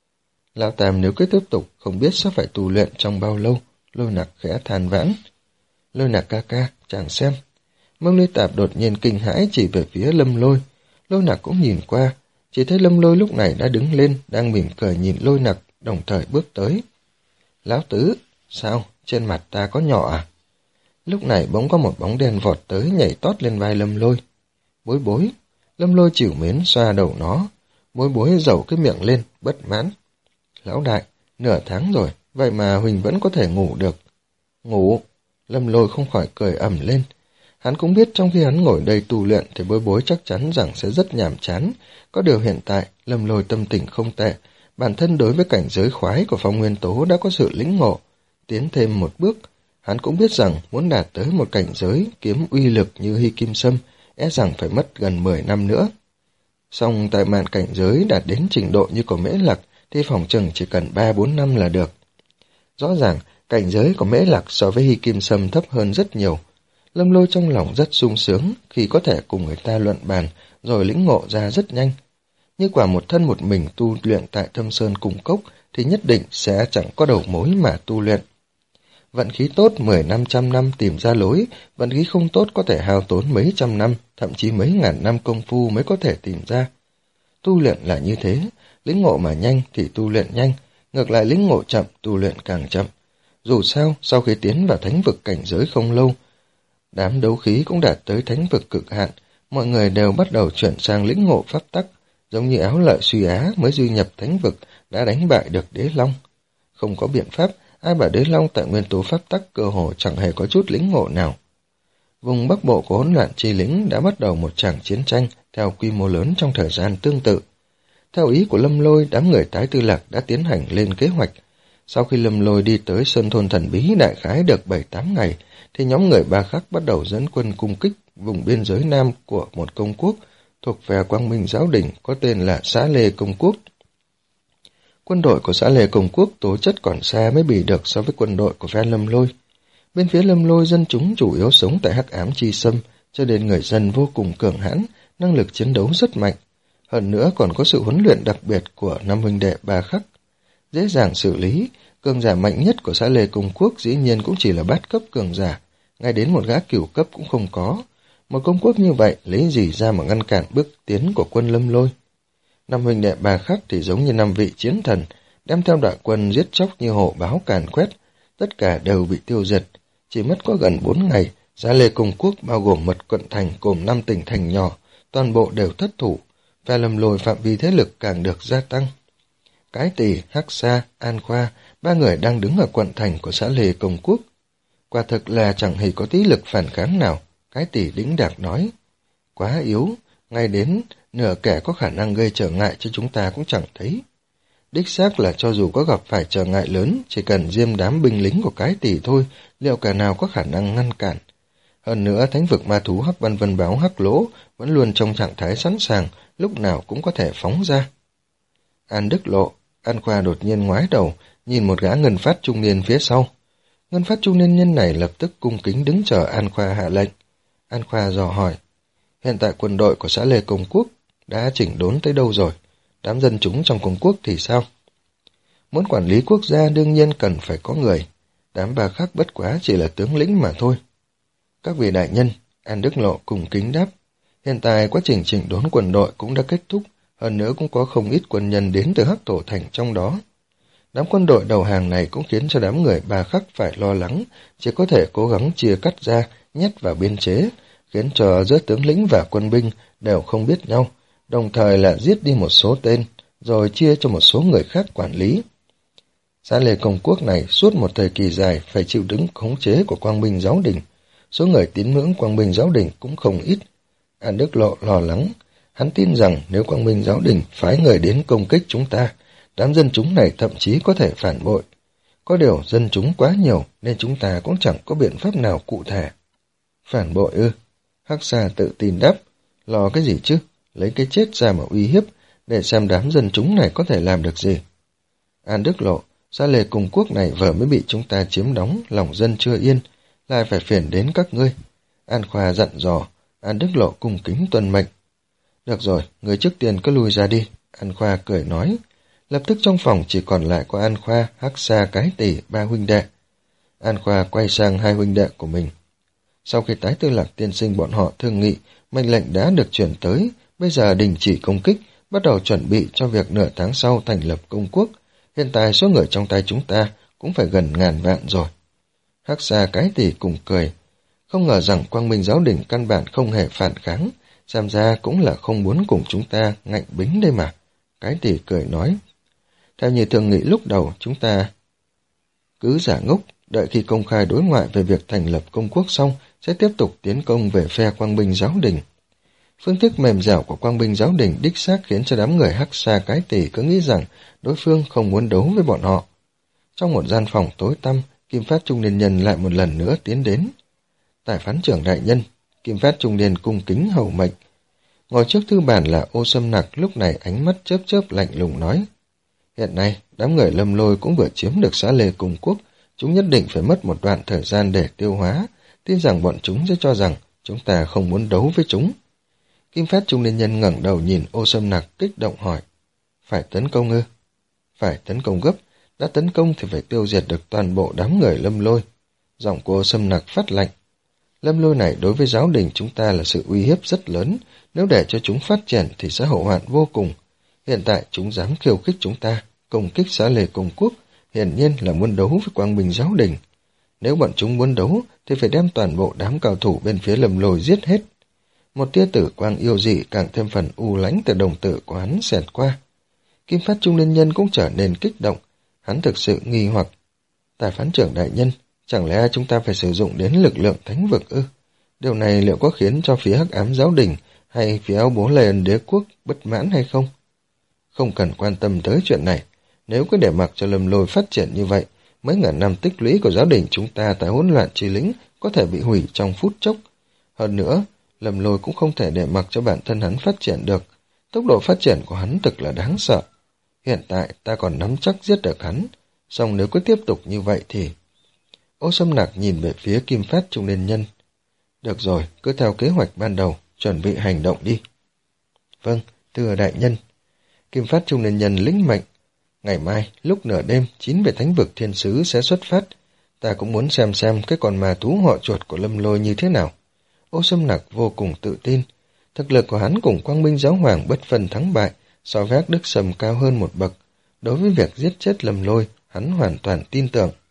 Lão Tam nếu cứ tiếp tục, không biết sẽ phải tu luyện trong bao lâu. Lôi Nặc khẽ than vãn. Lôi Nặc ca ca, chàng xem. Mông Ly Tạp đột nhiên kinh hãi chỉ về phía Lâm Lôi. Lôi Nặc cũng nhìn qua, chỉ thấy Lâm Lôi lúc này đã đứng lên, đang mỉm cười nhìn Lôi Nặc, đồng thời bước tới. Lão Tứ, sao, trên mặt ta có nhỏ à? Lúc này bỗng có một bóng đen vọt tới, nhảy tót lên vai Lâm Lôi. Bối bối, Lâm Lôi chịu mến xoa đầu nó. Bối bối dẩu cái miệng lên, bất mãn. Lão đại, nửa tháng rồi, vậy mà Huỳnh vẫn có thể ngủ được. Ngủ? Lâm Lôi không khỏi cười ầm lên. Hắn cũng biết trong khi hắn ngồi đây tu luyện thì bối bối chắc chắn rằng sẽ rất nhàm chán. Có điều hiện tại, Lâm Lôi tâm tình không tệ. Bản thân đối với cảnh giới khoái của phong nguyên tố đã có sự lĩnh ngộ. Tiến thêm một bước, hắn cũng biết rằng muốn đạt tới một cảnh giới kiếm uy lực như Hy Kim Sâm, e rằng phải mất gần mười năm nữa. Song tại mạn cảnh giới đạt đến trình độ như của Mễ Lạc thì phòng chừng chỉ cần ba bốn năm là được. Rõ ràng, cảnh giới của Mễ Lạc so với Hy Kim Sâm thấp hơn rất nhiều. Lâm Lôi trong lòng rất sung sướng khi có thể cùng người ta luận bàn rồi lĩnh ngộ ra rất nhanh. Như quả một thân một mình tu luyện tại Thâm Sơn Cung Cốc thì nhất định sẽ chẳng có đầu mối mà tu luyện. Vận khí tốt mười năm trăm năm tìm ra lối, vận khí không tốt có thể hao tốn mấy trăm năm, thậm chí mấy ngàn năm công phu mới có thể tìm ra. Tu luyện là như thế, lĩnh ngộ mà nhanh thì tu luyện nhanh, ngược lại lĩnh ngộ chậm, tu luyện càng chậm. Dù sao, sau khi tiến vào thánh vực cảnh giới không lâu, đám đấu khí cũng đạt tới thánh vực cực hạn, mọi người đều bắt đầu chuyển sang lĩnh ngộ pháp tắc, giống như Áo Lợi Suy Á mới duy nhập thánh vực đã đánh bại được Đế Long. Không có biện pháp, ai bảo Đế Long tại nguyên tố pháp tắc cơ hồ chẳng hề có chút lĩnh ngộ nào. vùng bắc bộ của hỗn loạn chi lĩnh đã bắt đầu một tràng chiến tranh theo quy mô lớn trong thời gian tương tự. Theo ý của Lâm Lôi, đám người Tái Tư Lạc đã tiến hành lên kế hoạch. Sau khi Lâm Lôi đi tới Sơn Thôn Thần Bí đại khái được bảy tám ngày, thì nhóm người Ba Khắc bắt đầu dẫn quân cung kích vùng biên giới nam của một công quốc thuộc về Quang Minh Giáo Đình có tên là Xã Lê Công Quốc. Quân đội của Xã Lê Công Quốc tố chất còn xa mới bì được so với quân đội của phe Lâm Lôi. Bên phía Lâm Lôi, dân chúng chủ yếu sống tại hắc ám chi xâm, cho nên người dân vô cùng cường hãn, năng lực chiến đấu rất mạnh. Hơn nữa còn có sự huấn luyện đặc biệt của năm huynh đệ Ba Khắc. Dễ dàng xử lý, cường giả mạnh nhất của Xã Lê Công Quốc dĩ nhiên cũng chỉ là bát cấp cường giả, ngay đến một gã cửu cấp cũng không có. Một công quốc như vậy lấy gì ra mà ngăn cản bước tiến của quân Lâm Lôi. Năm huynh đệ Ba Khắc thì giống như năm vị chiến thần, đem theo đại quân giết chóc như hổ báo càn quét, tất cả đều bị tiêu diệt. Chỉ mất có gần bốn ngày, Xã Lê Công Quốc bao gồm mật quận thành gồm năm tỉnh thành nhỏ, toàn bộ đều thất thủ, và Lâm Lôi phạm vi thế lực càng được gia tăng. Cái Tỳ, Hắc Sa, An Khoa, ba người đang đứng ở quận thành của Xã Lê Công Quốc. Quả thực là chẳng hề có tí lực phản kháng nào, Cái Tỳ đĩnh đạc nói. Quá yếu, ngay đến nửa kẻ có khả năng gây trở ngại cho chúng ta cũng chẳng thấy. Đích xác là cho dù có gặp phải trở ngại lớn, chỉ cần diêm đám binh lính của Cái Tỳ thôi, liệu cả nào có khả năng ngăn cản. Hơn nữa, thánh vực ma thú Hắc Văn Vân Báo Hắc Lỗ vẫn luôn trong trạng thái sẵn sàng, lúc nào cũng có thể phóng ra. An Đức Lộ, An Khoa đột nhiên ngoái đầu, nhìn một gã ngân phát trung niên phía sau. Ngân phát trung niên nhân này lập tức cung kính đứng chờ An Khoa hạ lệnh. An Khoa dò hỏi, hiện tại quân đội của Xã Lê Công Quốc đã chỉnh đốn tới đâu rồi? Đám dân chúng trong công quốc thì sao? Muốn quản lý quốc gia đương nhiên cần phải có người. Đám Ba Khắc bất quá chỉ là tướng lĩnh mà thôi. Các vị đại nhân, An Đức Lộ cùng kính đáp. Hiện tại quá trình chỉnh đốn quân đội cũng đã kết thúc, hơn nữa cũng có không ít quân nhân đến từ Hắc Thổ Thành trong đó. Đám quân đội đầu hàng này cũng khiến cho đám người Ba Khắc phải lo lắng, chỉ có thể cố gắng chia cắt ra, nhét vào biên chế, khiến cho giữa tướng lĩnh và quân binh đều không biết nhau, đồng thời là giết đi một số tên, rồi chia cho một số người khác quản lý. Xã Lê Công Quốc này suốt một thời kỳ dài phải chịu đựng khống chế của Quang Minh Giáo Đình. Số người tín ngưỡng Quang Minh Giáo Đình cũng không ít. An Đức Lộ lo lắng, hắn tin rằng nếu Quang Minh Giáo Đình phái người đến công kích chúng ta, đám dân chúng này thậm chí có thể phản bội. Có điều dân chúng quá nhiều nên chúng ta cũng chẳng có biện pháp nào cụ thể. Phản bội ư? Hắc Sa tự tin đáp, lo cái gì chứ, lấy cái chết ra mà uy hiếp, để xem đám dân chúng này có thể làm được gì. An Đức Lộ, Xã Lê Công Quốc này vừa mới bị chúng ta chiếm đóng, lòng dân chưa yên, lại phải phiền đến các ngươi. An Khoa dặn dò, An Đức Lộ cung kính tuân mệnh. Được rồi, người trước tiên cứ lui ra đi, An Khoa cười nói. Lập tức trong phòng chỉ còn lại có An Khoa, Hắc Sa, Cái Tỳ, ba huynh đệ. An Khoa quay sang hai huynh đệ của mình. Sau khi Tái Tư Lạc tiên sinh bọn họ thương nghị, mệnh lệnh đã được chuyển tới, bây giờ đình chỉ công kích, bắt đầu chuẩn bị cho việc nửa tháng sau thành lập công quốc. Hiện tại số người trong tay chúng ta cũng phải gần ngàn vạn rồi. Hắc Sa, Cái Tỳ cùng cười. Không ngờ rằng Quang Minh Giáo Đình căn bản không hề phản kháng, xem ra cũng là không muốn cùng chúng ta ngạnh bính đây mà. Cái Tỳ cười nói. Theo như thường nghị lúc đầu, chúng ta cứ giả ngốc, đợi khi công khai đối ngoại về việc thành lập công quốc xong, sẽ tiếp tục tiến công về phe Quang Minh Giáo Đình. Phương thức mềm dẻo của Quang Minh Giáo Đình đích xác khiến cho đám người Hắc Sa, Cái Tỳ cứ nghĩ rằng đối phương không muốn đấu với bọn họ. Trong một gian phòng tối tăm, Kim Phát trung niên nhân lại một lần nữa tiến đến. Tài phán trưởng đại nhân, Kim Phát trung niên cung kính hầu mệnh. Ngồi trước thư bản là Ô Sâm Nặc, lúc này ánh mắt chớp chớp lạnh lùng nói. Hiện nay, đám người Lâm Lôi cũng vừa chiếm được Xã Lê Công Quốc, chúng nhất định phải mất một đoạn thời gian để tiêu hóa, tin rằng bọn chúng sẽ cho rằng chúng ta không muốn đấu với chúng. Kim Phát trung niên nhân ngẩng đầu nhìn Ô Sâm Nặc kích động hỏi. Phải tấn công ư? Phải tấn công gấp, đã tấn công thì phải tiêu diệt được toàn bộ đám người Lâm Lôi. Giọng của Ô Sâm Nặc phát lạnh. Lâm Lôi này đối với giáo đình chúng ta là sự uy hiếp rất lớn, nếu để cho chúng phát triển thì sẽ hậu hoạn vô cùng. Hiện tại chúng dám khiêu khích chúng ta, công kích Xã Lê Công Quốc, hiển nhiên là muốn đấu với Quang Minh Giáo Đình. Nếu bọn chúng muốn đấu thì phải đem toàn bộ đám cao thủ bên phía Lâm Lôi giết hết. Một tia tử quang yêu dị càng thêm phần u lãnh từ đồng tử của hắn xẹt qua. Kim Phát trung niên nhân cũng trở nên kích động, hắn thực sự nghi hoặc. Tài phán trưởng đại nhân, chẳng lẽ chúng ta phải sử dụng đến lực lượng thánh vực ư? Điều này liệu có khiến cho phía Hắc Ám Giáo Đình hay phía Áo Bố Lê Ân Đế Quốc bất mãn hay không? Không cần quan tâm tới chuyện này. Nếu cứ để mặc cho Lâm Lôi phát triển như vậy, mấy ngàn năm tích lũy của giáo đình chúng ta tại hỗn loạn chi lĩnh có thể bị hủy trong phút chốc. Hơn nữa, Lâm Lôi cũng không thể để mặc cho bản thân hắn phát triển được. Tốc độ phát triển của hắn thực là đáng sợ. Hiện tại ta còn nắm chắc giết được hắn, song nếu cứ tiếp tục như vậy thì... Ô Sâm Nặc nhìn về phía Kim Phát Trung Niên Nhân. Được rồi, cứ theo kế hoạch ban đầu, chuẩn bị hành động đi. Vâng, thưa đại nhân. Kim Phát Trung Niên Nhân lĩnh mệnh. Ngày mai, lúc nửa đêm, chín về thánh vực thiên sứ sẽ xuất phát. Ta cũng muốn xem xem cái con ma thú họ chuột của Lâm Lôi như thế nào. Ô Sâm Nặc vô cùng tự tin. Thực lực của hắn cùng Quang Minh Giáo Hoàng bất phân thắng bại, so với Ác Đức Sâm cao hơn một bậc. Đối với việc giết chết Lâm Lôi, hắn hoàn toàn tin tưởng.